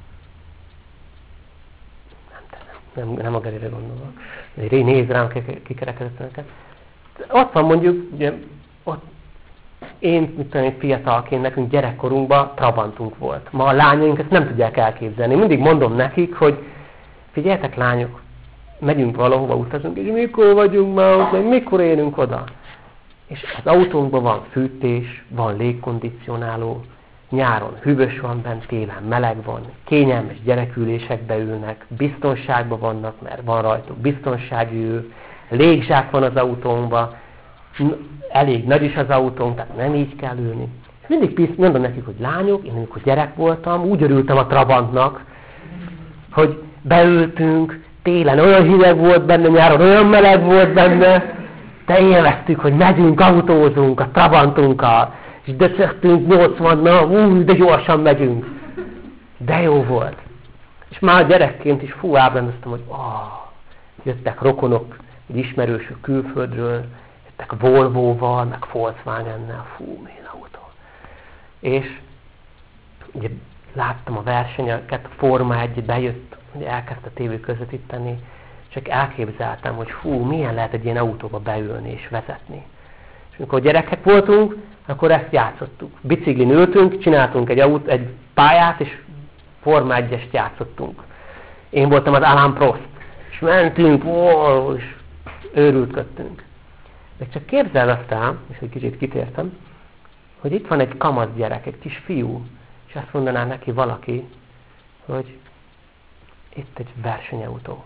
nem, nem, nem a Gerire gondolok, Ré néz rám, kikerekedett neked. Ott van mondjuk, ugye, ott én, mit tudom én, fiatalként, nekünk gyerekkorunkban trabantunk volt. Ma a lányaink ezt nem tudják elképzelni. Mindig mondom nekik, hogy figyeljetek lányok, megyünk valahova, utazunk, és mikor vagyunk már ott, meg mikor érünk oda. És az autónkban van fűtés, van légkondicionáló, nyáron hűvös van bent, télen meleg van, kényelmes gyerekülésekbe ülnek, biztonságban vannak, mert van rajtuk biztonsági ül, légzsák van az autónkban, elég nagy is az autónk, tehát nem így kell ülni. És mindig mondom nekik, hogy lányok, én amikor gyerek voltam, úgy örültem a Trabantnak, hogy beültünk, télen olyan hideg volt benne, nyáron olyan meleg volt benne, de élveztük, hogy megyünk, autózunk a Trabantunkkal, és döcögtünk nyolcvannal, úgy, de gyorsan megyünk. De jó volt. És már gyerekként is fú, ábrendeztem, hogy ah, jöttek rokonok, egy ismerősök külföldről, jöttek Volvo-val, meg Volkswagen-nel, fú, milyen autó. És ugye láttam a versenyeket, a Forma egy bejött, ugye elkezdte tévé közvetíteni, csak elképzeltem, hogy fú, milyen lehet egy ilyen autóba beülni és vezetni. És amikor gyerekek voltunk, akkor ezt játszottuk. Biciklin ültünk, csináltunk egy, aut, egy pályát, és Forma egyest játszottunk. Én voltam az Alain Prost, és mentünk, ó, és őrültködtünk. De csak képzeld azt el, és egy kicsit kitértem, hogy itt van egy kamasz gyerek, egy kis fiú, és azt mondaná neki valaki, hogy itt egy versenyautó.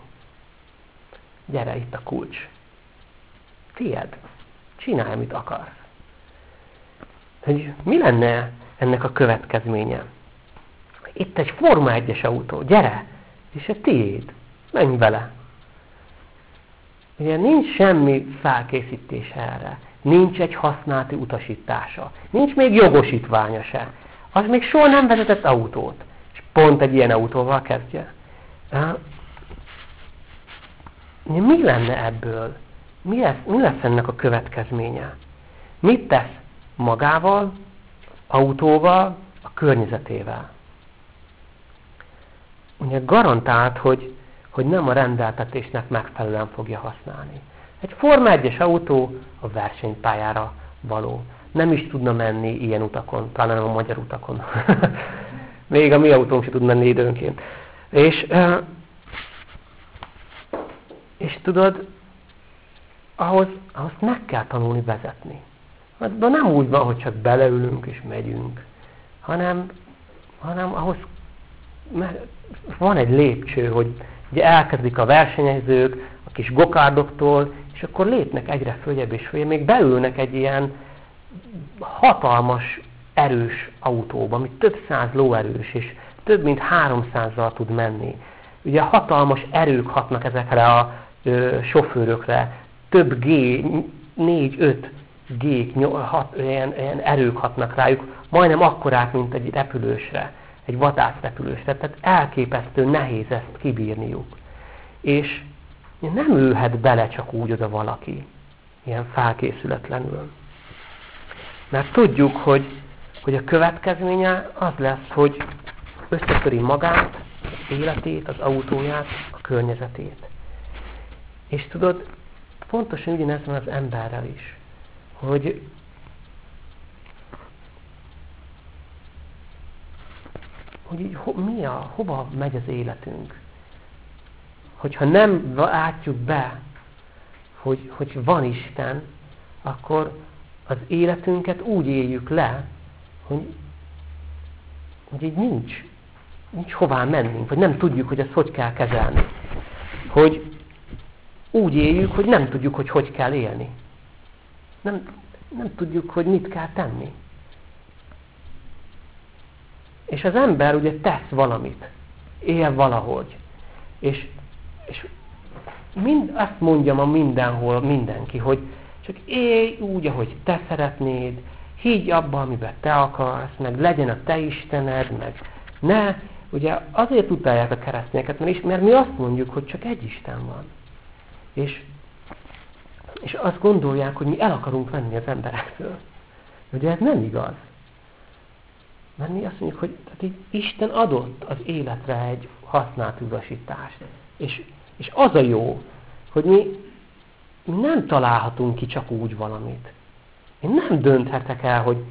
Gyere, itt a kulcs. Tied. Csinálj, amit akarsz. Hogy mi lenne ennek a következménye? Itt egy Forma egyes autó. Gyere, és a tiéd. Menj vele. Ugye nincs semmi felkészítés erre. Nincs egy használati utasítása. Nincs még jogosítványa se. Az még soha nem vezetett autót. És pont egy ilyen autóval kezdje. Mi lenne ebből? Mi lesz, mi lesz ennek a következménye? Mit tesz magával, autóval, a környezetével? Ugye garantált, hogy, hogy nem a rendeltetésnek megfelelően fogja használni. Egy Forma egyes autó a versenypályára való. Nem is tudna menni ilyen utakon, talán nem a magyar utakon. Még a mi autónk sem tud menni időnként. És, és tudod, ahhoz, ahhoz meg kell tanulni vezetni. De nem úgy van, hogy csak beleülünk és megyünk, hanem, hanem ahhoz van egy lépcső, hogy ugye elkezdik a versenyzők a kis gokárdoktól, és akkor lépnek egyre följebb és följebb, még beülnek egy ilyen hatalmas, erős autóba, ami több száz lóerős, és több mint háromszázzal tud menni. Ugye hatalmas erők hatnak ezekre a ö, sofőrökre, több G, négy-öt G-k, ilyen, ilyen erők hatnak rájuk, majdnem akkorák, mint egy repülősre, egy vadászrepülősre. Tehát elképesztő nehéz ezt kibírniuk. És nem ülhet bele csak úgy oda valaki, ilyen felkészületlenül. Mert tudjuk, hogy, hogy a következménye az lesz, hogy összetöri magát, az életét, az autóját, a környezetét. És tudod, pontosan ugyanez van az emberrel is, hogy hogy így, ho, mi a, hova megy az életünk. Hogyha nem látjuk be, hogy, hogy van Isten, akkor az életünket úgy éljük le, hogy, hogy így nincs, nincs hová mennünk, vagy nem tudjuk, hogy ezt hogy kell kezelni. Hogy úgy éljük, hogy nem tudjuk, hogy hogy kell élni. Nem, nem tudjuk, hogy mit kell tenni. És az ember ugye tesz valamit, él valahogy. És, és mind, azt mondja ma mindenhol mindenki, hogy csak élj úgy, ahogy te szeretnéd, higgy abba, amiben te akarsz, meg legyen a te Istened, meg ne. Ugye azért utálják a keresztényeket, mert, mert mi azt mondjuk, hogy csak egy Isten van. És, és azt gondolják, hogy mi el akarunk venni az emberektől. Ugye ez nem igaz. Mert mi azt mondjuk, hogy tehát így Isten adott az életre egy használt utasítást. És, és az a jó, hogy mi, mi nem találhatunk ki csak úgy valamit. Én nem dönthetek el, hogy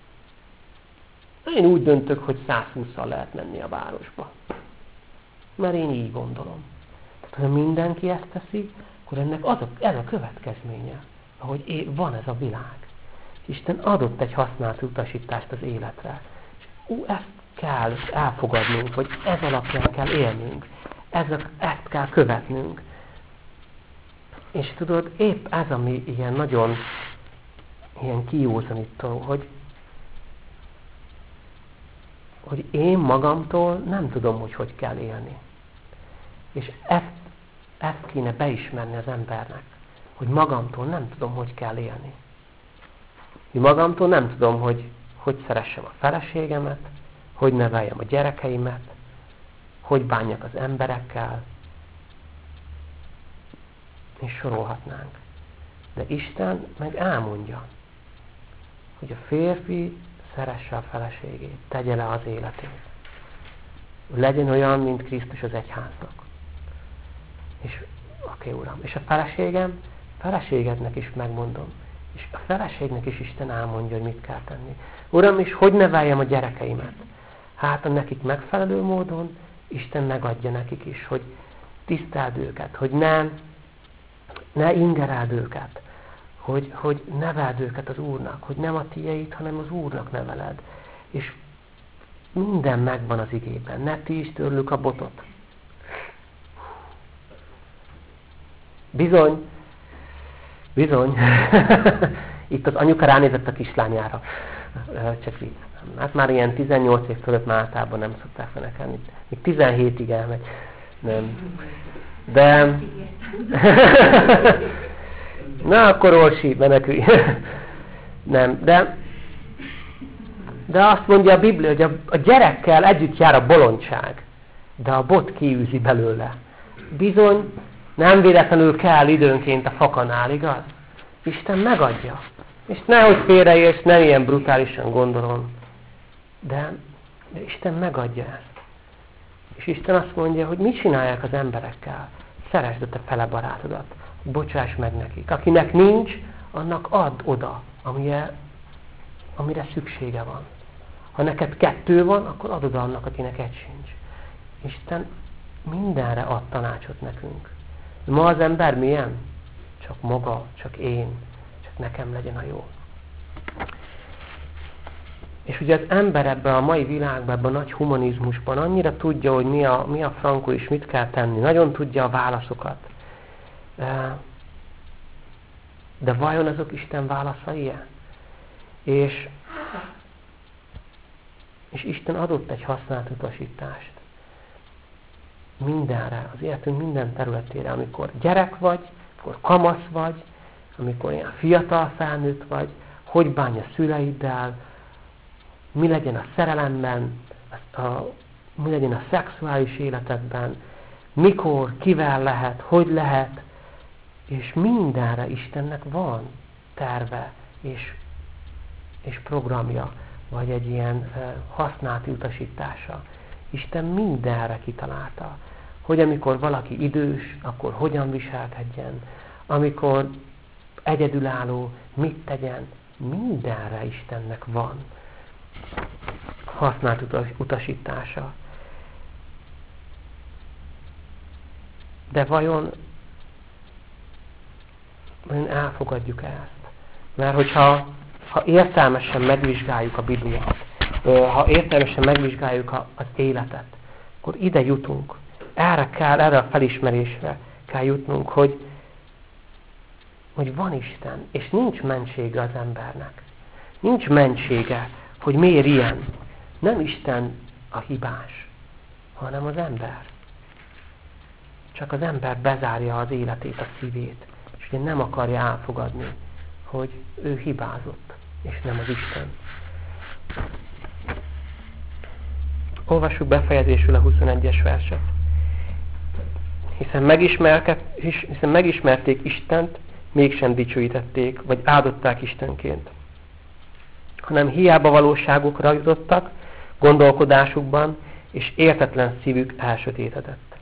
én úgy döntök, hogy százhússzal lehet menni a városba. Mert én így gondolom. Tehát, ha mindenki ezt teszi, akkor ennek az a, ez a következménye, ahogy é, van ez a világ. Isten adott egy használt utasítást az életre. És ú, ezt kell elfogadnunk, hogy ez alapján kell élnünk. Ez a, ezt kell követnünk. És tudod, épp ez, ami ilyen nagyon ilyen kijózanító, hogy, hogy én magamtól nem tudom, hogy hogy kell élni. És ezt, ezt kéne beismerni az embernek, hogy magamtól nem tudom, hogy kell élni. Hogy magamtól nem tudom, hogy hogy szeressem a feleségemet, hogy neveljem a gyerekeimet, hogy bánjak az emberekkel, és sorolhatnánk. De Isten meg elmondja, hogy a férfi szeresse a feleségét, tegye le az életét. Legyen olyan, mint Krisztus az egyháznak. És oké, Uram. És a feleségem, feleségednek is megmondom. És a feleségnek is Isten elmondja, hogy mit kell tenni. Uram, és hogy neveljem a gyerekeimet? Hát, a nekik megfelelő módon Isten megadja nekik is, hogy tiszteld őket, hogy ne, ne ingereld őket, hogy, hogy neveld őket az Úrnak, hogy nem a tiéd, hanem az Úrnak neveled. És minden megvan az igében. Ne ti is törlük a botot. Bizony, bizony, itt az anyuka ránézett a kislányára. Csak vicc. Hát már ilyen tizennyolc év fölött már általában nem szokták fenekelni. Még tizenhétig elmegy. Nem. De... Na, akkor Orsi, menekülj. Nem, de... De azt mondja a Biblia, hogy a, a gyerekkel együtt jár a bolondság, de a bot kiűzi belőle. Bizony, nem véletlenül kell időnként a fakanál, igaz? Isten megadja. És nehogy félreérts, nem ilyen brutálisan gondolom. De, de Isten megadja ezt. És Isten azt mondja, hogy mit csinálják az emberekkel? Szeresd a te fele barátodat. Bocsáss meg nekik. Akinek nincs, annak add oda, amire, amire szüksége van. Ha neked kettő van, akkor add oda annak, akinek egy sincs. Isten mindenre ad tanácsot nekünk. Ma az ember milyen? Csak maga, csak én, csak nekem legyen a jó. És ugye az ember ebben a mai világban, ebben a nagy humanizmusban annyira tudja, hogy mi a, mi a frankó és mit kell tenni. Nagyon tudja a válaszokat. De vajon azok Isten válaszai-e? És, és Isten adott egy használt utasítást. Mindenre, az életünk minden területére, amikor gyerek vagy, amikor kamasz vagy, amikor ilyen fiatal felnőtt vagy, hogy bánj a szüleiddel, mi legyen a szerelemben, a, a, mi legyen a szexuális életedben, mikor, kivel lehet, hogy lehet, és mindenre Istennek van terve és, és programja, vagy egy ilyen uh, használt utasítása. Isten mindenre kitalálta, hogy amikor valaki idős, akkor hogyan viselkedjen, amikor egyedülálló, mit tegyen, mindenre Istennek van használt utasítása. De vajon, vajon elfogadjuk ezt? Mert hogyha ha értelmesen megvizsgáljuk a Bibliát, ha értelmesen megvizsgáljuk az életet, akkor ide jutunk. Erre kell, erre a felismerésre kell jutnunk, hogy, hogy van Isten, és nincs mentsége az embernek. Nincs mentsége, hogy miért ilyen. Nem Isten a hibás, hanem az ember. Csak az ember bezárja az életét, a szívét, és ugye nem akarja elfogadni, hogy ő hibázott, és nem az Isten. Olvassuk befejezésül a huszonegyes verset. Hiszen, hiszen megismerték Istent, mégsem dicsőítették, vagy áldották Istenként. Hanem hiába valóságukra jutottak, gondolkodásukban, és értetlen szívük elsötétedett.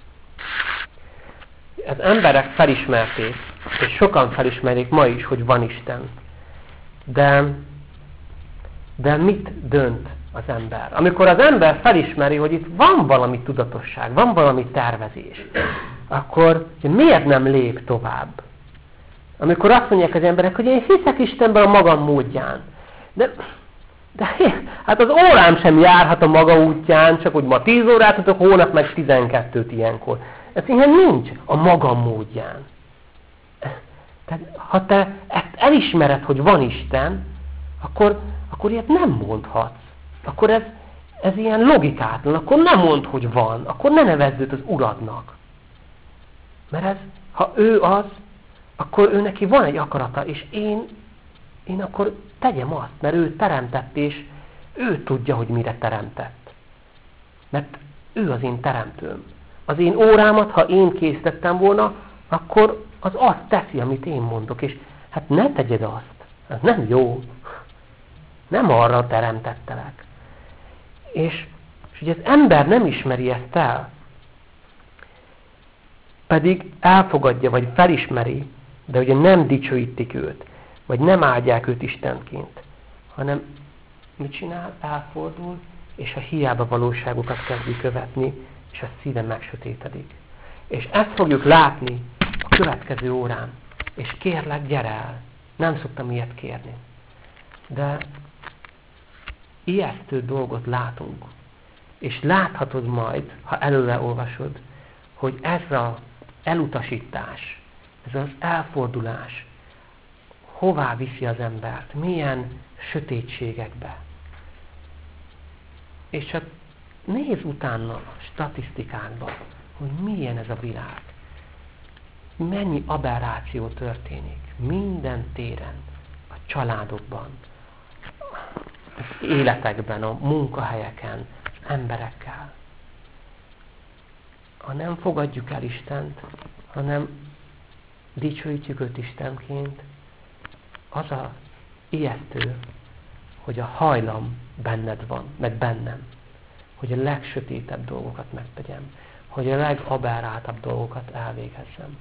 Az emberek felismerték, és sokan felismerik ma is, hogy van Isten. De, de mit dönt az ember? Amikor az ember felismeri, hogy itt van valami tudatosság, van valami tervezés, akkor miért nem lép tovább? Amikor azt mondják az emberek, hogy én hiszek Istenben a magam módján. De, de hát az órám sem járhat a maga útján, csak hogy ma tíz órát tudok, hónap meg tizenkettőt ilyenkor. Ez ilyen nincs a magam módján. Tehát, ha te ezt elismered, hogy van Isten, akkor, akkor ilyet nem mondhatsz. Akkor ez, ez ilyen logikátlan. Akkor nem mondd, hogy van. Akkor ne nevezd őt az uradnak. Mert ez, ha ő az, akkor ő neki van egy akarata, és én, én akkor tegyem azt, mert ő teremtett, és ő tudja, hogy mire teremtett. Mert ő az én teremtőm. Az én órámat, ha én készítettem volna, akkor az azt teszi, amit én mondok. És hát ne tegyed azt. Ez nem jó. Nem arra teremtettelek. És, és ugye az ember nem ismeri ezt el. Pedig elfogadja, vagy felismeri, de ugye nem dicsőítik őt, vagy nem áldják őt Istenként, hanem mit csinál? Elfordul, és a hiába valóságokat kezdi követni, és a szíve megsötétedik. És ezt fogjuk látni a következő órán. És kérlek, gyere el! Nem szoktam ilyet kérni. De ijesztő dolgot látunk. És láthatod majd, ha előre olvasod, hogy ez az elutasítás, ez az elfordulás hová viszi az embert, milyen sötétségekbe. És csak nézz utána a statisztikákba, hogy milyen ez a világ. Mennyi aberráció történik minden téren, a családokban, az életekben, a munkahelyeken, az emberekkel. Ha nem fogadjuk el Istent, hanem dicsőítjük őt Istenként, az a ijesztő, hogy a hajlam benned van, meg bennem, hogy a legsötétebb dolgokat megtegyem, hogy a legaberráltabb dolgokat elvégezzem.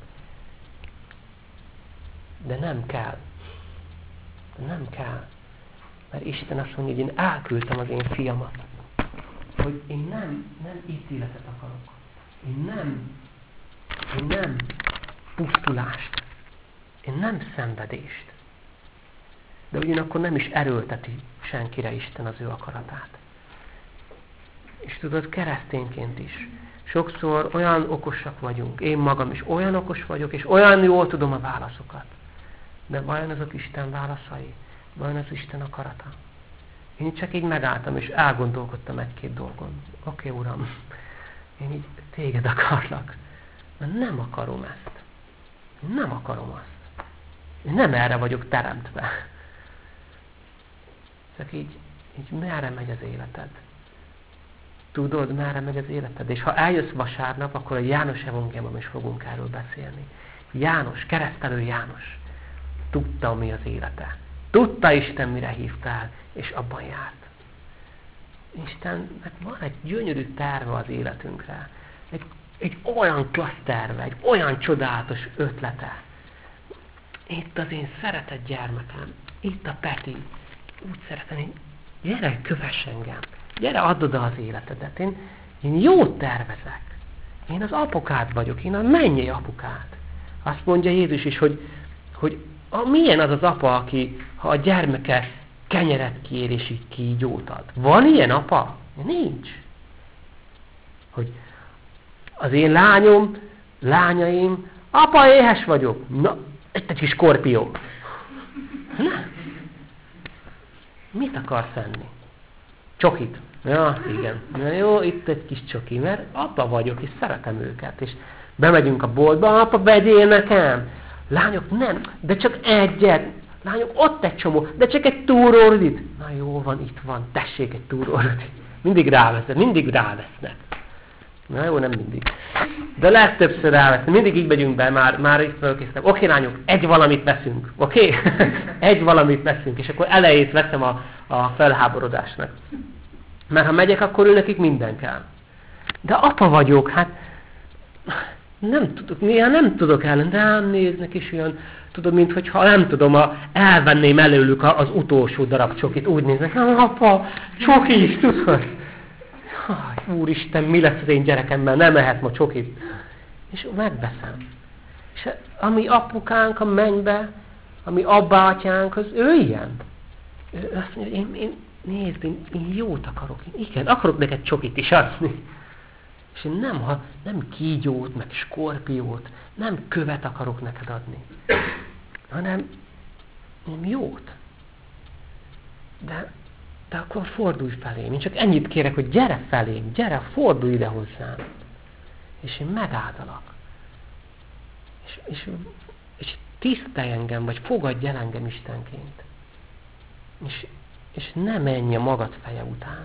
De nem kell. De nem kell. Mert Isten azt mondja, hogy én elküldtem az én fiamat. Hogy én nem, nem ítéletet akarok. Én nem, én nem pusztulást. Én nem szenvedést. De ugyanakkor nem is erőlteti senkire Isten az ő akaratát. És tudod, keresztényként is. Sokszor olyan okosak vagyunk, én magam is olyan okos vagyok, és olyan jól tudom a válaszokat. De vajon azok Isten válaszai? Vajon az Isten akarata? Én csak így megálltam, és elgondolkodtam egy-két dolgon. Oké, okay, Uram, én így téged akarlak. Mert nem akarom ezt. Én nem akarom azt. Én nem erre vagyok teremtve. Csak így, így merre megy az életed? Tudod, merre megy az életed? És ha eljössz vasárnap, akkor a János evangéliumban is fogunk erről beszélni. János, keresztelő János tudta, mi az élete. Tudta Isten, mire hívtál, és abban járt. Istennek van egy gyönyörű terve az életünkre. Egy, egy olyan klassz terve, egy olyan csodálatos ötlete. Itt az én szeretett gyermekem, itt a Peti, úgy szeretem, hogy gyere, kövess engem. Gyere, add oda az életedet. Én, én jót tervezek. Én az apukád vagyok. Én a mennyei apukád. Azt mondja Jézus is, hogy, hogy a, milyen az az apa, aki, ha a gyermeke kenyeret kér, és így kígyót ad. Van ilyen apa? Nincs. Hogy az én lányom, lányaim, apa, éhes vagyok. Na, itt egy kis skorpió. Na, mit akarsz enni? Csokit. Ja, igen. Na jó, itt egy kis csoki, mert apa vagyok, és szeretem őket. És bemegyünk a boltba, apa, vegyél nekem. Lányok, nem, de csak egyet. Lányok, ott egy csomó, de csak egy túrórudit. Na jó van, itt van, tessék egy túrórudit. Mindig rávesznek, mindig rávesznek. Na jó, nem mindig. De legtöbbször rávesznek, mindig így megyünk be, már, már itt fölkészítem. Oké, lányok, egy valamit veszünk, oké? Egy valamit veszünk, és akkor elejét veszem a, a felháborodásnak. Mert ha megyek, akkor ő nekik minden kell. De apa vagyok, hát nem tudok, néha nem tudok ellen, de rám néznek is olyan, tudom, mintha nem tudom, a, elvenném előlük az utolsó darab csokit, úgy néznek, apa, csoki is, tudod? Haj, Úristen, mi lesz az én gyerekemmel, nem ehet ma csokit. És megveszem. És ami apukánk a mennybe, ami abbátyánk, az ő ilyen. Ő azt mondja, én, én nézd, én, én jót akarok. Én, igen, akarok neked csokit is adni. És én nem, ha, nem kígyót, meg skorpiót, nem követ akarok neked adni. Hanem nem jót. De, de akkor fordulj felém. Én csak ennyit kérek, hogy gyere felém, gyere, fordulj ide hozzám. És én megáldalak. És, és, és tisztelj engem, vagy fogadj el engem Istenként. És, és ne menj a magad feje után.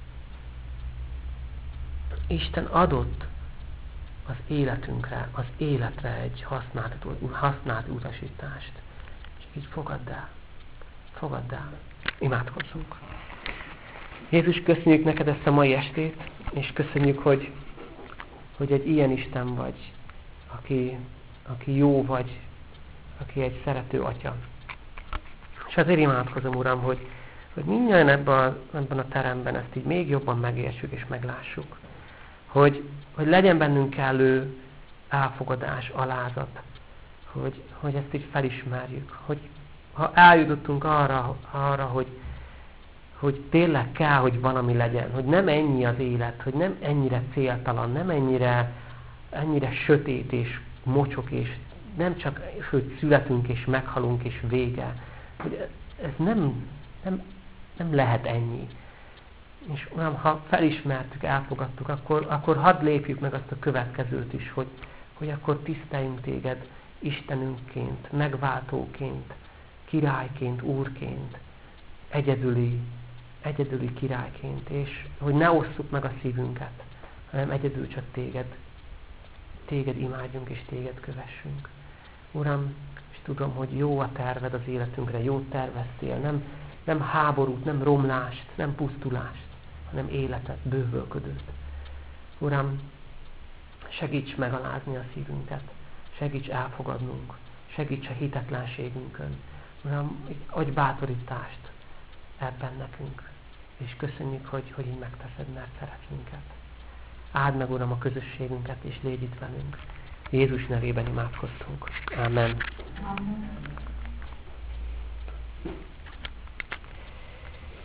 Isten adott az életünkre, az életre egy használt, használt utasítást. És így fogadd el. Fogadd el. Imádkozzunk. Jézus, köszönjük neked ezt a mai estét, és köszönjük, hogy, hogy egy ilyen Isten vagy, aki, aki jó vagy, aki egy szerető atya. És azért imádkozom, Uram, hogy, hogy mindjárt ebben a, ebben a teremben ezt így még jobban megértsük és meglássuk. Hogy, hogy legyen bennünk kellő elfogadás, alázat, hogy, hogy ezt így felismerjük. Hogy ha eljutottunk arra, arra hogy, hogy tényleg kell, hogy valami legyen, hogy nem ennyi az élet, hogy nem ennyire céltalan, nem ennyire, ennyire sötét és mocsok, és nem csak, hogy születünk és meghalunk és vége. Hogy ez nem, nem, nem lehet ennyi. És Uram, ha felismertük, elfogadtuk, akkor, akkor hadd lépjük meg azt a következőt is, hogy, hogy akkor tiszteljünk téged Istenünkként, megváltóként, királyként, úrként, egyedüli, egyedüli királyként, és hogy ne osszuk meg a szívünket, hanem egyedül csak téged, téged imádjunk és téged kövessünk. Uram, és tudom, hogy jó a terved az életünkre, jót terveztél, nem, nem háborút, nem romlást, nem pusztulást, hanem életet, bővölködőt. Uram, segíts megalázni a szívünket, segíts elfogadnunk, segíts a hitetlenségünkön. Uram, adj bátorítást ebben nekünk, és köszönjük, hogy, hogy így megteszed, mert szeretsz minket. Áld meg, Uram, a közösségünket, és légy itt velünk. Jézus nevében imádkoztunk. Amen. Amen.